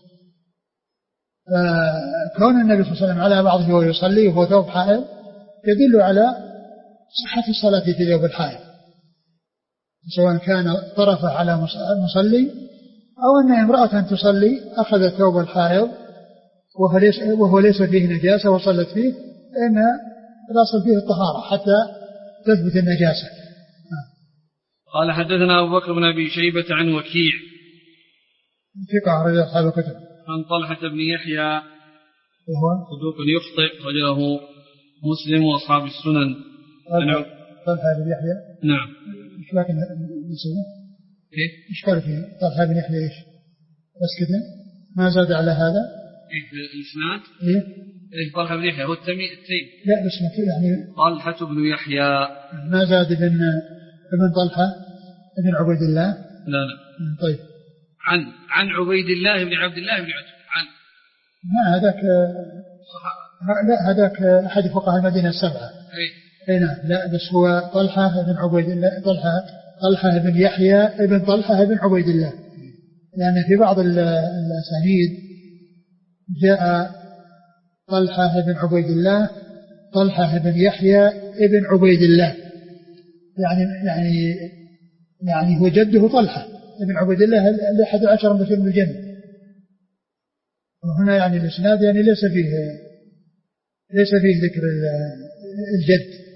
فكون النبي صلى الله عليه وسلم على بعضه وهو يصلي وهو ثوب حائض يدل على صحة الصلاة في ثوب الحائض، سواء كان طرفه على مصلي أو أن امرأة تصلي أخذت ثوب الحائض وهو ليس فيه نجاسة وصلت فيه، فإن الأصل فيه الطهارة حتى تثبت النجاسة. قال حدثنا أبو بكر بن أبي شيبة عن وكيع ثقة أخرج أصحاب الكتب. عن طلحة بن يحيى وهو صدوق يخطئ أخرجه مسلم وأصحاب السنن. طلحة بن يحيى نعم. إيش لكن نسوه؟ إيه؟ إيش قال فيه طلحة بن يحيى إيش؟ بس كده ما زاد على هذا؟ إيه الإسناد؟ إيه؟ إيه طلحة بن يحيى هو التمي التيم. لا بس ما يعني طلحة بن يحيى ما زاد ابن ابن طلحة ابن عبيد الله. لا لا. طيب. عن عن عبيد الله بن عبد الله بن عتبة عن. ما هذاك لا هذاك أحد فقهاء المدينة السبعة. إيه. اي نعم. لا بس هو طلحة بن عبيد الله طلحة طلحة بن يحيى ابن طلحة بن عبيد الله، لأن يعني في بعض الأسانيد جاء طلحة بن عبيد الله طلحة بن يحيى ابن عبيد الله، يعني يعني يعني هو جده طلحة ابن عبيد الله الأحد عشر بشر من الجنة. وهنا يعني الإسناد يعني ليس فيه ليس فيه ذكر الجد.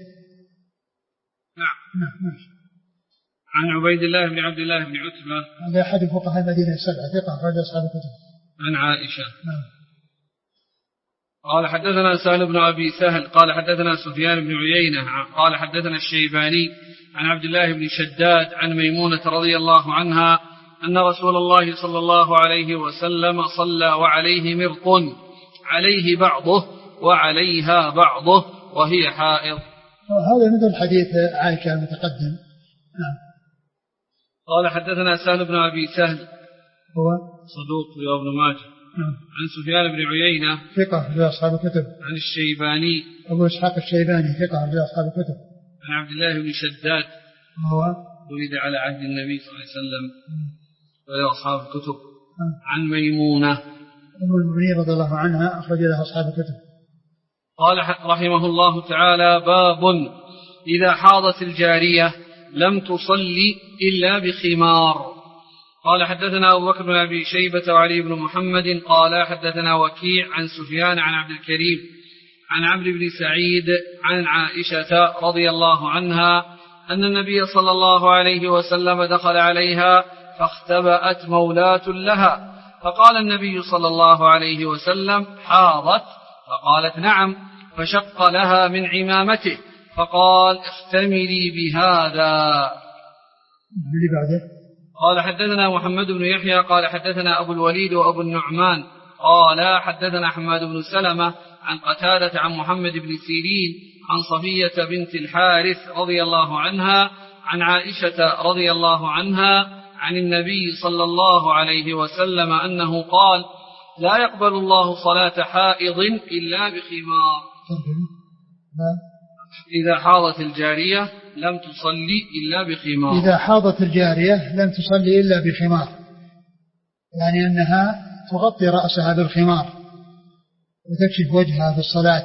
نعم. نعم. عن عبيد الله بن عبد الله بن عتبة هذا أحد فقهاء المدينة السبعة ثقة أخرج أصحاب الكتب. عن عائشة. نعم. قال حدثنا سهل بن أبي سهل قال حدثنا سفيان بن عيينة قال حدثنا الشيباني عن عبد الله بن شداد عن ميمونة رضي الله عنها أن رسول الله صلى الله عليه وسلم صلى وعليه مرط عليه بعضه وعليها بعضه وهي حائض. هذا مثل حديث عائشة المتقدم. نعم. قال حدثنا سهل بن أبي سهل هو صدوق وابن ماجه. نعم. عن سفيان بن عيينة ثقة في أصحاب الكتب. عن الشيباني أبو إسحاق الشيباني ثقة في أصحاب الكتب. عن عبد الله بن شداد هو ولد على عهد النبي صلى الله عليه وسلم وله أصحاب الكتب. عن ميمونة أم المؤمنين رضي الله عنها أخرج لها أصحاب الكتب. قال رحمه الله تعالى: باب إذا حاضت الجارية لم تصلي إلا بخمار. قال حدثنا أبو بكر بن أبي شيبة وعلي بن محمد قال حدثنا وكيع عن سفيان عن عبد الكريم عن عمرو بن سعيد عن عائشة رضي الله عنها أن النبي صلى الله عليه وسلم دخل عليها فاختبأت مولاة لها، فقال النبي صلى الله عليه وسلم: حاضت؟ فقالت: نعم. فشق لها من عمامته فقال: اختملي بهذا. قال حدثنا محمد بن يحيى قال حدثنا أبو الوليد وأبو النعمان قال حدثنا حماد بن سلمة عن قتادة عن محمد بن سيرين عن صفية بنت الحارث رضي الله عنها عن عائشة رضي الله عنها عن النبي صلى الله عليه وسلم أنه قال: لا يقبل الله صلاة حائض إلا بخمار. إذا حاضت الجارية لم تصلي إلا بخمار. إذا حاضت الجارية لم تصلي إلا بخمار، يعني أنها تغطي رأسها بالخمار وتكشف وجهها في الصلاة،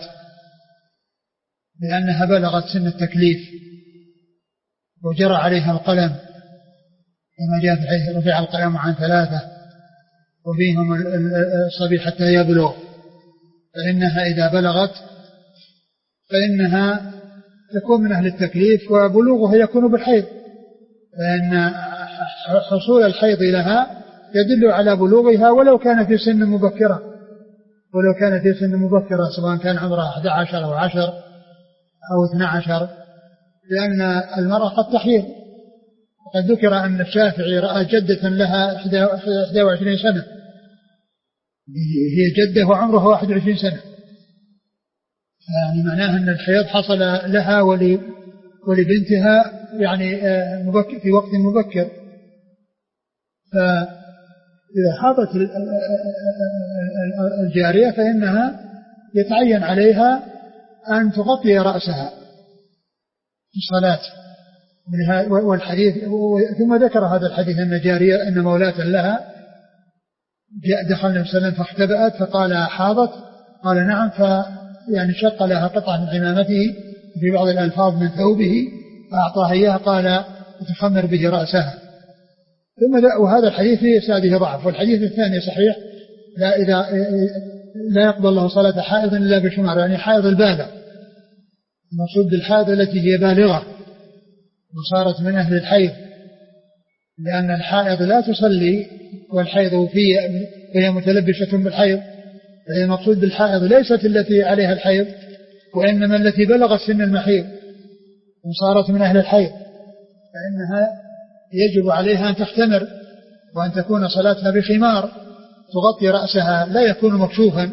لأنها بلغت سن التكليف وجرى عليها القلم، كما جاء في حديث: رفع القلم عن ثلاثة وفيهم الصبي حتى يبلغ، فإنها إذا بلغت فإنها تكون من أهل التكليف، وبلوغها يكون بالحيض، فإن حصول الحيض لها يدل على بلوغها ولو كان في سن مبكرة، ولو كان في سن مبكرة سواء كان عمرها أحد عشر أو عشر أو اثنى عشر، لأن المرأة قد تحيض. وقد ذكر أن الشافعي رأى جدة لها إحدى وعشرين سنة، هي جدة وعمرها واحد وعشرين سنة، يعني معناها أن الحيض حصل لها ولبنتها يعني مبكر في وقت مبكر. فإذا حاضت الجارية فإنها يتعين عليها أن تغطي رأسها في الصلاة. والحديث ثم ذكر هذا الحديث أن جارية أن مولاة لها دخل النبي صلى الله عليه وسلم فاختبأت فقال: حاضت؟ قال: نعم. ف يعني شق لها قطعة من عمامته في بعض الألفاظ من ثوبه فأعطاها إياها، قال: تخمر به رأسها. ثم وهذا الحديث في إسناده ضعف. والحديث الثاني صحيح: لا إذا لا يقبل الله صلاة حائض إلا بخمار، يعني حائض البالغ، المقصود بالحائض التي هي بالغة وصارت من أهل الحيض، لأن الحائض لا تصلي والحيض فيه وهي متلبسة بالحيض، فهي المقصود بالحائض ليست التي عليها الحيض، وإنما التي بلغت سن المحيض وصارت من أهل الحيض، فإنها يجب عليها أن تختمر وأن تكون صلاتها بخمار تغطي رأسها لا يكون مكشوفا.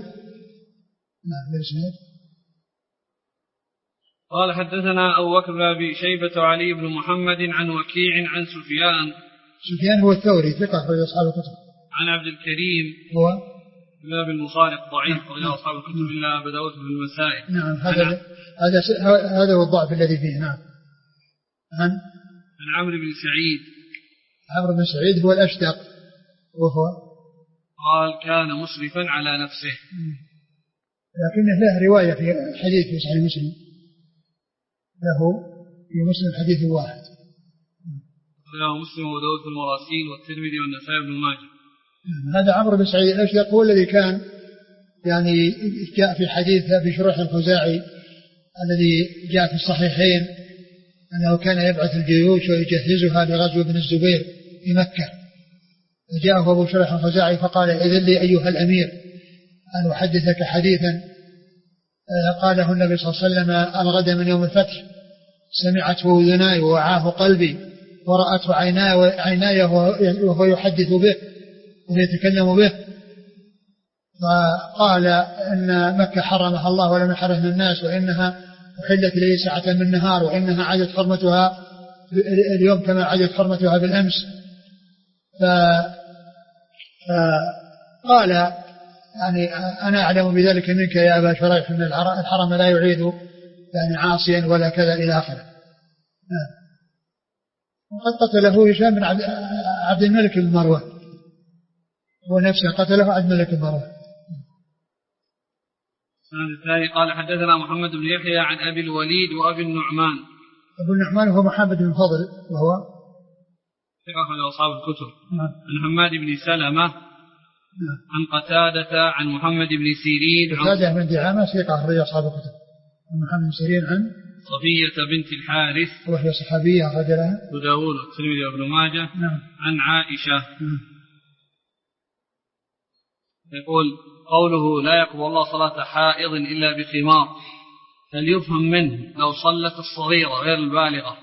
قال حدثنا أبو بكر بن أبي شيبة وعلي بن محمد عن وكيع عن سفيان. سفيان هو الثوري ثقة في أصحاب الكتب. عن عبد الكريم هو باب المصارق ضعيف وإلى أصحاب الكتب إلا أبا داود في المسائل. نعم هذا هذا هذا هو الضعف الذي فيه. نعم. عن عن عمرو بن سعيد. عمرو بن سعيد هو الأشدق وهو قال: كان مسرفا على نفسه. لكنه له رواية في حديث في صحيح مسلم، له في مسلم حديث واحد. له مسلم وداود في المراسيل والترمذي والنسائي بن ماجه. هذا عمرو بن سعيد الأشدق هو الذي كان يعني جاء في حديث أبي شريح الخزاعي الذي جاء في الصحيحين أنه كان يبعث الجيوش ويجهزها لغزو ابن الزبير في مكة، فجاءه أبو شريح الخزاعي فقال: إذن لي أيها الأمير أن أحدثك حديثا قاله النبي صلى الله عليه وسلم الغد من يوم الفتح، سمعته أذناي ووعاه قلبي ورأته عيناي وهو يحدث به ويتكلم به. فقال إن مكة حرمها الله ولم يحرمها الناس، وإنها أحلت لي ساعة من النهار، وإنها عادت حرمتها اليوم كما عادت حرمتها بالأمس. فقال: يعني أنا أعلم بذلك منك يا أبا شريح أن الحرم لا يعيد يعني عاصيا ولا كذا إلى آخره. وقد قتله هشام بن عبد الملك بن مروان، هو نفسه قتله عبد الملك بن مروان. قال حدثنا محمد بن يحيى عن أبي الوليد وأبي النعمان. أبو النعمان هو محمد بن فضل وهو ثقة من أصحاب الكتب. عن حماد بن سلمة عن قتادة عن محمد بن سيرين. قتادة بن دعامة ثقة من أصحاب الكتب. عن محمد بن سيرين عن صفية بنت الحارث وهي صحابية رجلها أبو داود والترمذي وابن ماجه نعم. عن عائشة. نعم. يقول قوله لا يقبل الله صلاة حائض إلا بخمار، هل يفهم منه لو صلت الصغيرة غير البالغة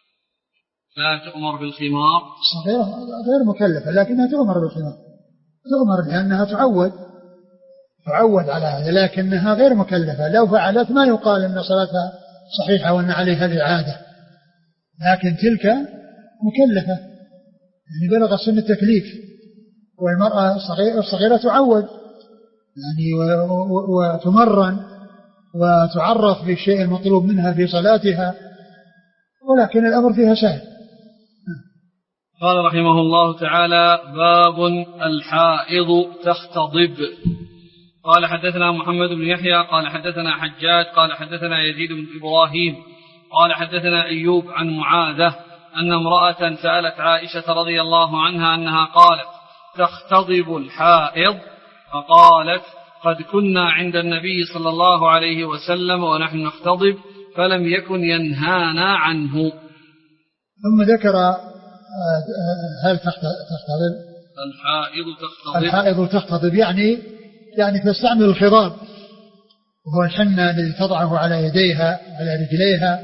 لا تؤمر بالخمار؟ الصغيرة غير مكلفة لكنها تؤمر بالخمار، تؤمر لأنها تعود تعود على هذا، لكنها غير مكلفة. لو فعلت ما يقال أن صلاتها صحيحة وأن عليها هذه العادة، لكن تلك مكلفة يعني بلغ سن التكليف. والمرأة الصغيرة, الصغيرة تعود يعني وتمرن وتعرف بالشيء المطلوب منها في صلاتها، ولكن الأمر فيها سهل. قال رحمه الله تعالى باب الحائض تختضب. قال حدثنا محمد بن يحيى قال حدثنا حجاج قال حدثنا يزيد بن إبراهيم قال حدثنا أيوب عن معاذة أن امرأة سألت عائشة رضي الله عنها أنها قالت تختضب الحائض، فقالت قد كنا عند النبي صلى الله عليه وسلم ونحن نختضب فلم يكن ينهانا عنه. ثم ذكر هل تختضب الحائض تختضب الحائض تختضب يعني يعني تستعمل الخضاب وهو الحنة الذي تضعه على يديها على رجليها،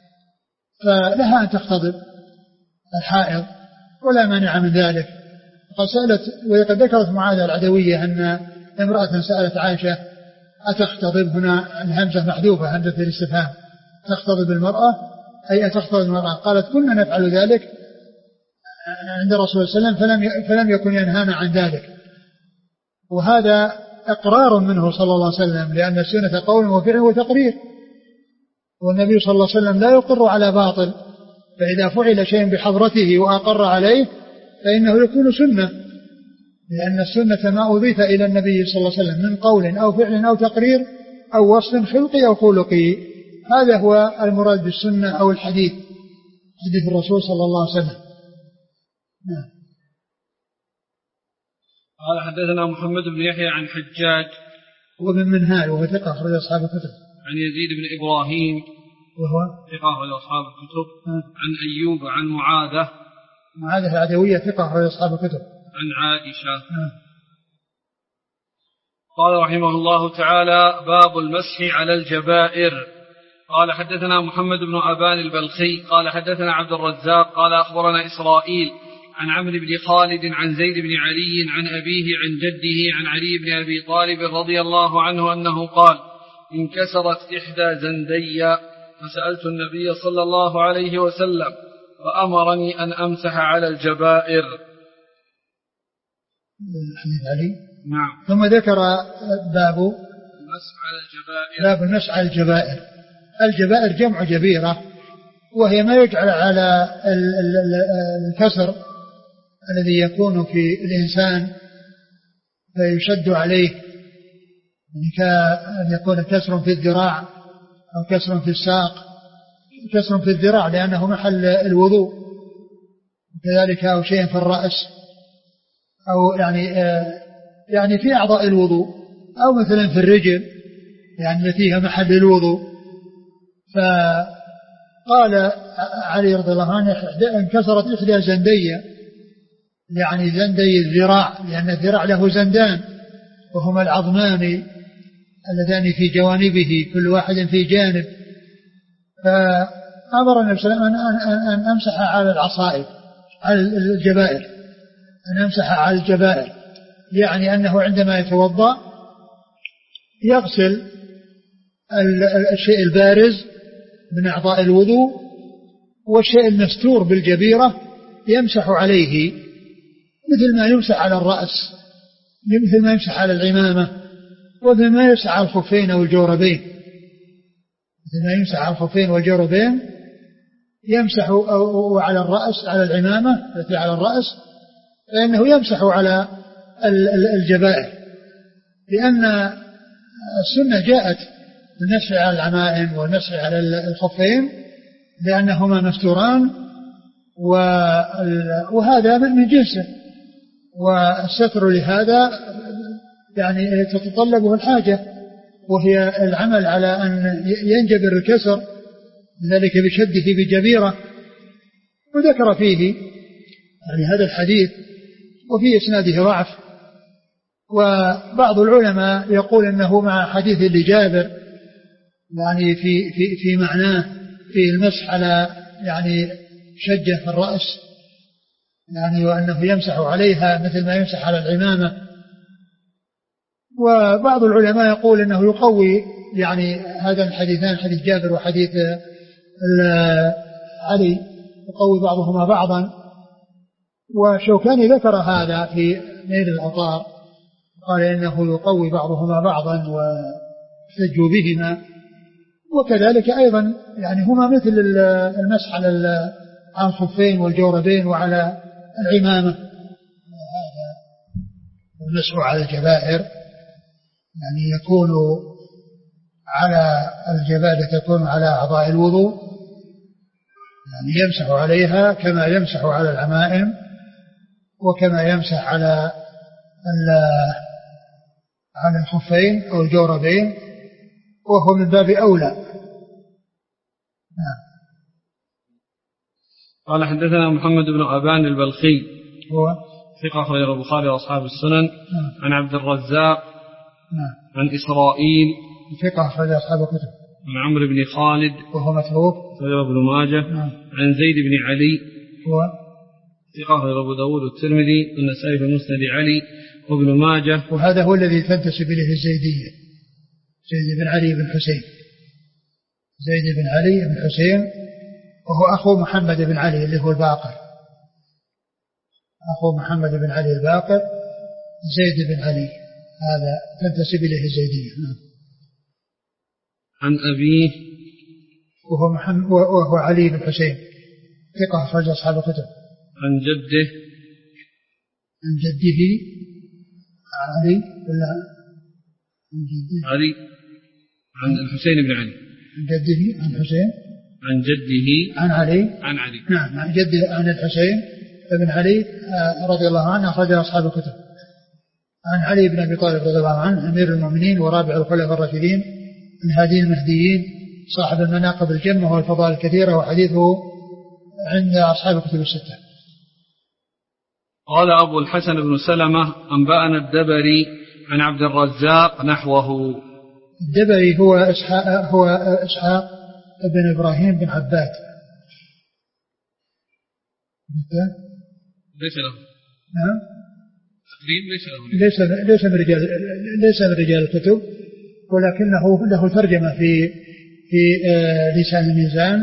فلها أن تختضب الحائض ولا مانع من ذلك. قد سألت وقد ذكرت معاذة العدوية أن امرأة سألت عائشة أتختضب، هنا الهمزة محذوفة همزة الاستفهام، تختضب المرأة أي أتختضب المرأة؟ قالت كنا نفعل ذلك عند رسول الله صلى الله عليه وسلم فلم فلم يكن ينهانا عن ذلك. وهذا إقرار منه صلى الله عليه وسلم، لأن السنة قول وفعل وتقرير، والنبي صلى الله عليه وسلم لا يقر على باطل، فإذا فعل شيء بحضرته وأقر عليه فإنه يكون سنة، لأن السنة ما أضيف إلى النبي صلى الله عليه وسلم من قول أو فعل أو تقرير أو وصف خلقي أو خلقي، هذا هو المراد بالسنة أو الحديث، حديث الرسول صلى الله عليه وسلم. نعم. قال حدثنا محمد بن يحيى عن حجاج وابن منهال وهو ثقة أخرج أصحاب الكتب، عن يزيد بن إبراهيم وهو ثقة أخرج أصحاب الكتب، عن أيوب عن معاذة معاذة العدوية ثقة أخرج أصحاب الكتب، عن عائشة. قال رحمه الله تعالى باب المسح على الجبائر. قال حدثنا محمد بن أبان البلخي قال حدثنا عبد الرزاق قال أخبرنا إسرائيل عن عمرو بن خالد عن زيد بن علي عن أبيه عن جده عن علي بن أبي طالب رضي الله عنه أنه قال انكسرت إحدى زندي فسألت النبي صلى الله عليه وسلم فأمرني أن أمسح على الجبائر. حديث علي. نعم. ثم ذكر باب المسح على الجبائر. باب المسح على الجبائر. الجبائر جمع جبيرة، وهي ما يجعل على الكسر الذي يكون في الإنسان فيشد عليه، يعني كأن يكون كسر في الذراع أو كسر في الساق، كسر في الذراع لأنه محل الوضوء، وكذلك أو شيء في الرأس أو يعني يعني في أعضاء الوضوء، أو مثلا في الرجل يعني التي هي محل الوضوء. فقال علي رضي الله عنه انكسرت إحدى زندية، يعني زندي الذراع، لأن الذراع له زندان وهما العظمان اللذان في جوانبه كل واحد في جانب. فأمر النبي صلى الله عليه وسلم أن أمسح على العصائب على الجبائر، أن أمسح على الجبائر، يعني أنه عندما يتوضأ يغسل الشيء البارز من أعضاء الوضوء، والشيء المستور بالجبيرة يمسح عليه مثل ما يمسح على الرأس، مثل ما يمسح على العمامة، ومثل ما يمسح على الخفين أو الجوربين، مثل ما يمسح على الخفين والجوربين يمسح على الرأس على العمامة التي على الرأس، فإنه يمسح على الجبائر، لأن السنة جاءت بالمسح على العمائم والمسح على الخفين لأنهما مستوران، وهذا من جنسه، والستر لهذا يعني تتطلبه الحاجة، وهي العمل على أن ينجبر الكسر ذلك بشده بجبيرة. وذكر فيه يعني هذا الحديث وفي إسناده ضعف. وبعض العلماء يقول أنه مع حديث لجابر يعني في في في معناه في المسح على يعني شجة في الرأس يعني وأنه يمسح عليها مثل ما يمسح على العمامة. وبعض العلماء يقول أنه يقوي يعني هذا الحديثان حديث جابر وحديث علي يقوي بعضهما بعضا. وشوكاني ذكر هذا في نيل الأوطار قال إنه يقوي بعضهما بعضا واحتجوا بهما. وكذلك أيضا يعني هما مثل المسح على الخفين والجوربين وعلى العمامة. هذا المسح على الجبائر يعني يكون على الجبادة تكون على أعضاء الوضوء يعني يمسح عليها كما يمسح على العمائم وكما يمسح على على الخفين أو الجوربين وهو من باب أولى. نعم. قال حدثنا محمد بن أبان البلخي هو ثقة أخرجه البخاري وأصحاب السنن. نعم. عن عبد الرزاق نعم. عن إسرائيل ثقة أخرج أصحاب الكتب. عن عمرو بن خالد وهو متروك أخرجه ابن ماجه. نعم. عن زيد بن علي هو ثقة أخرجه أبو داود والترمذي والنسائي في مسند علي وابن ماجه. وهذا هو الذي تنتسب إليه الزيدية زيد بن علي بن حسين زيد بن علي بن حسين وهو أخو محمد بن علي اللي هو الباقر أخو محمد بن علي الباقر زيد بن علي هذا تنتسب إليه الزيدية. عن أبيه وهو, محمد وهو علي بن حسين ثقة أخرج أصحاب الكتب. عن جده عن جده علي ولا عن جده علي عن الحسين بن علي عن جده عن حسين عن جده عن علي عن علي نعم عن جده عن الحسين بن علي رضي الله عنه أخرج أصحاب الكتب. عن علي بن أبي طالب رضي الله عنه أمير المؤمنين ورابع الخلفاء الراشدين الهادين المهديين صاحب المناقب الجمة والفضائل الكثيرة وحديثه عند أصحاب الكتب الستة. قال أبو الحسن بن سلمة أنبأنا الدبري عن عبد الرزاق نحوه. الدبري هو إسحاق هو إسحاق بن إبراهيم بن عباد ليس له نعم ليس له ليس ليس من رجال ليس من رجال الكتب ولكنه له ترجمة في في لسان الميزان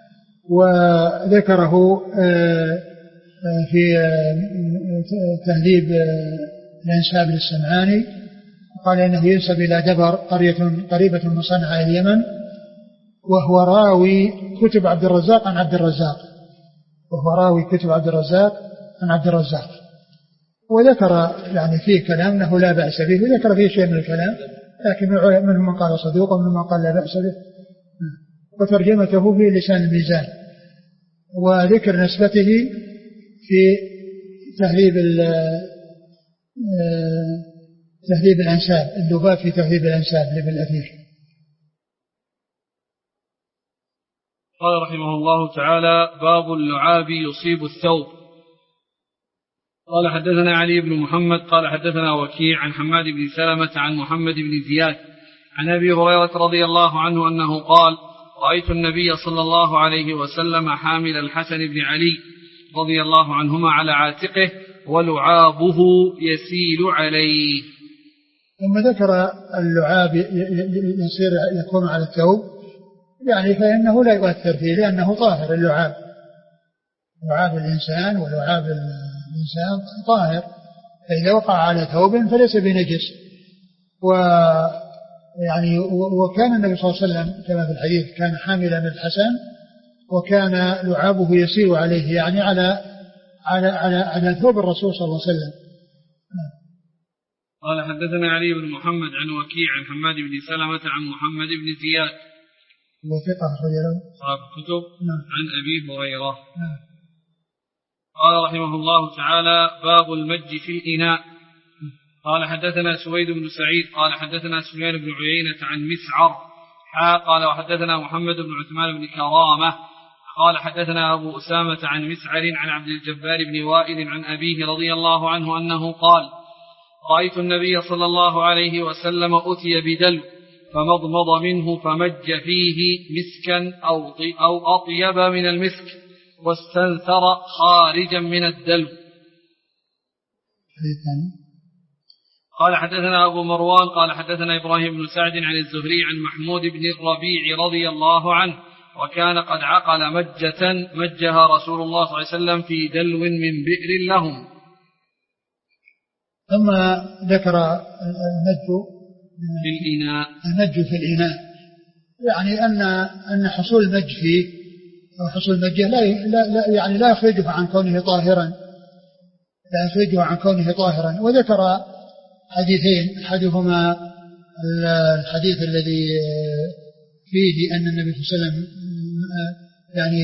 وذكره في تهذيب الأنساب للسمعاني قال إنه ينسب إلى دبر قرية قريبة من صنعاء اليمن وهو راوي كتب عبد الرزاق عن عبد الرزاق وهو راوي كتب عبد الرزاق عن عبد الرزاق. وذكر يعني فيه كلام أنه لا بأس به وذكر فيه شيء من الكلام لكن منهم من قال صدوق ومنهم من قال لا بأس به. وترجمته في لسان الميزان وذكر نسبته في تهذيب تهذيب الأنساب اللغات في تهذيب الأنساب لابن الأثير. قال رحمه الله تعالى باب اللعاب يصيب الثوب. قال حدثنا علي بن محمد قال حدثنا وكيع عن حماد بن سلمة عن محمد بن زياد عن أبي هريرة رضي الله عنه أنه قال رأيت النبي صلى الله عليه وسلم حامل الحسن بن علي رضي الله عنهما على عاتقه ولعابه يسيل عليه. ثم ذكر اللعاب يصير يكون على الثوب يعني فإنه لا يؤثر فيه لأنه طاهر. اللعاب لعاب الإنسان ولعاب الإنسان طاهر فإذا وقع على ثوب فليس بنجس. ويعني وكان النبي صلى الله عليه وسلم كما في الحديث كان حاملا الحسن وكان لعابه يسير عليه يعني على على على على ثوب الرسول صلى الله عليه وسلم. قال حدثنا علي بن محمد عن وكيع عن حماد بن سلمة عن محمد بن زياد وثقة أخرج له أصحاب الكتب عن أبي هريرة. نعم. قال رحمه الله تعالى باب المج في الإناء. قال حدثنا سويد بن سعيد قال حدثنا سفيان بن عيينة عن مسعر قال وحدثنا محمد بن عثمان بن كرامة قال حدثنا أبو أسامة عن مسعر عن عبد الجبار بن وائل عن أبيه رضي الله عنه أنه قال رأيت النبي صلى الله عليه وسلم أتي بدلو فمضمض منه فمج فيه مسكا أو أطيب من المسك واستنثر خارجا من الدلو. قال حدثنا أبو مروان قال حدثنا إبراهيم بن سعد عن الزهري عن محمود بن الربيع رضي الله عنه وكان قد عقل مجة مجها رسول الله صلى الله عليه وسلم في دلو من بئر لهم. ثم ذكر المج في الإناء المج في الإناء يعني أن أن حصول المج فيه أو حصول المجة لا لا يعني لا يخرجه عن كونه طاهرا لا يخرجه عن كونه طاهرا. وذكر حديثين أحدهما الحديث الذي فيه أن النبي صلى الله عليه وسلم يعني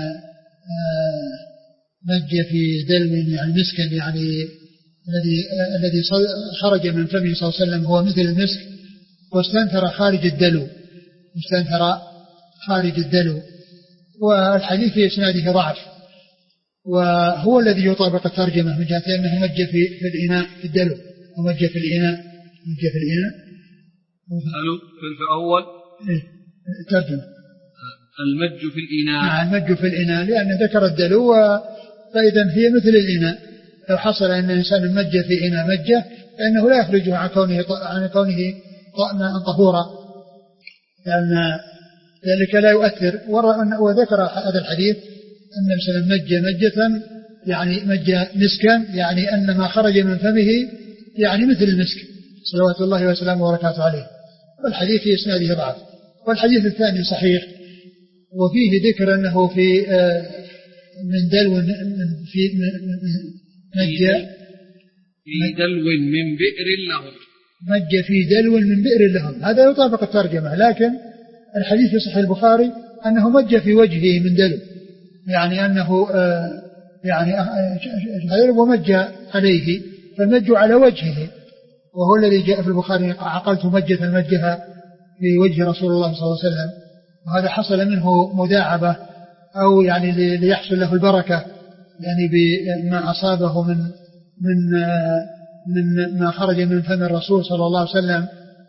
مج في دلو يعني مسكا يعني الذي الذي خرج من فمه صلى الله عليه وسلم هو مثل المسك واستنثر خارج الدلو واستنثر خارج الدلو. والحديث في إسناده ضعف وهو الذي يطابق الترجمة من جهة أنه مج في في الإناء في الدلو ومج في الإناء مج في الإناء قالوا في الأول الترجمة المج في الإناء نعم المج في الإناء لأنه ذكر الدلو فإذا هي مثل الإناء. لو حصل أن الإنسان مج في إناء مجة فإنه لا يخرجه عن كونه عن كونه ماء طهورا لأن ذلك لا يؤثر. وذكر هذا الحديث أن الإنسان مج مجة يعني مج مسكا يعني أن ما خرج من فمه يعني مثل المسك صلوات الله وسلامه وبركاته عليه. والحديث في إسناده ضعف. والحديث الثاني صحيح وفيه ذكر أنه في من دلو في مج في دلو من بئر لهم مج في دلو من بئر لهم. هذا يطابق الترجمة لكن الحديث في صحيح البخاري أنه مج في وجهه من دلو يعني أنه يعني ومج عليه فمج على وجهه وهو الذي جاء في البخاري عقلت مجة مجها في وجه رسول الله صلى الله عليه وسلم. وهذا حصل منه مداعبة أو يعني ليحصل له البركة يعني بما أصابه من من من ما خرج من فم الرسول صلى الله عليه وسلم.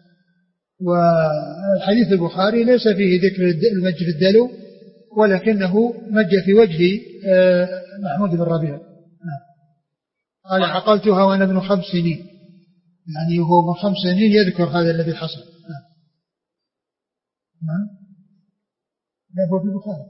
والحديث البخاري ليس فيه ذكر المج في الدلو ولكنه مج في وجه محمود بن ربيع قال عقلتها وأنا ابن خمس سنين يعني هو من خمس سنين يذكر هذا الذي حصل. نعم لا هو في البخاري.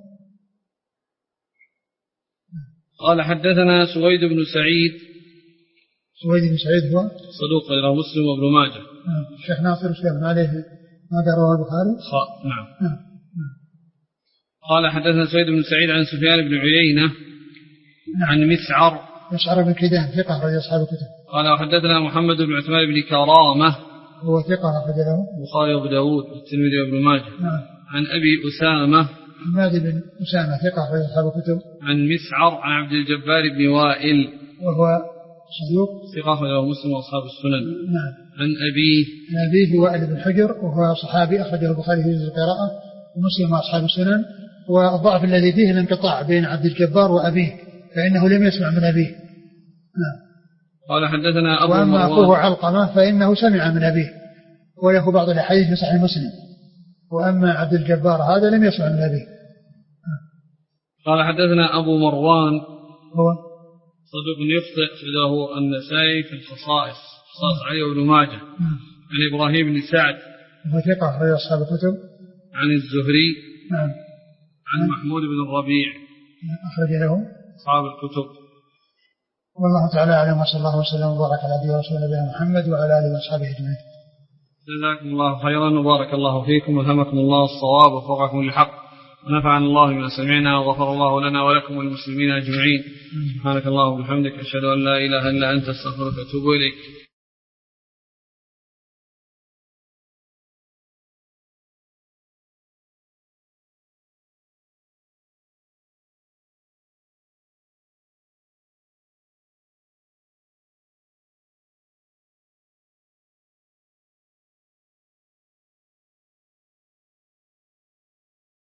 قال حدثنا سويد بن سعيد سويد بن سعيد هو صدوق رواه مسلم وابن ماجه. الشيخ ناصر الشيخ عليه ما رواه البخاري. نعم. نعم قال حدثنا سويد بن سعيد عن سفيان بن عيينة عن مسعر مسعر بن كدام ثقة أخرج أصحاب الكتب. قال وحدثنا محمد بن عثمان بن كرامة هو ثقة أخرج له البخاري وأبو داود والترمذي وابن ماجه. نعم. عن أبي أسامة حماد بن أسامة ثقة أخرج أصحاب الكتب. عن مسعر عن عبد الجبار بن وائل وهو صدوق ثقة أخرجه مسلم وأصحاب السنن. نعم. عن أبيه عن أبيه وائل بن حجر وهو صحابي أخرجه البخاري في القراءة ومسلم وأصحاب السنن. والضعف الذي فيه الانقطاع بين عبد الجبار وأبيه فإنه لم يسمع من أبيه. نعم. قال حدثنا أبو وأما أخوه علقمة فإنه سمع من أبيه وله بعض الأحاديث في صحيح مسلم. وأما عبد الجبار هذا لم يسمع من أبيه. قال حدثنا أبو مروان هو صدوق يخطئ فله النسائي في الخصائص خصائص علي وابن ماجه. عن إبراهيم بن سعد هو ثقة أخرج أصحاب الكتب. عن الزهري نعم. عن محمود بن الربيع أخرج له أصحاب الكتب. والله تعالى أعلم وصلى الله وسلم وبارك على عبده ورسوله نبينا محمد وعلى آله وأصحابه أجمعين. جزاكم الله خيرا وبارك الله فيكم وألهمكم الله الصواب ووفقكم للحق ونفعنا الله بما سمعنا وغفر الله لنا ولكم والمسلمين أجمعين. سبحانك اللهم وبحمدك أشهد أن لا إله إلا أنت أستغفرك وأتوب إليك.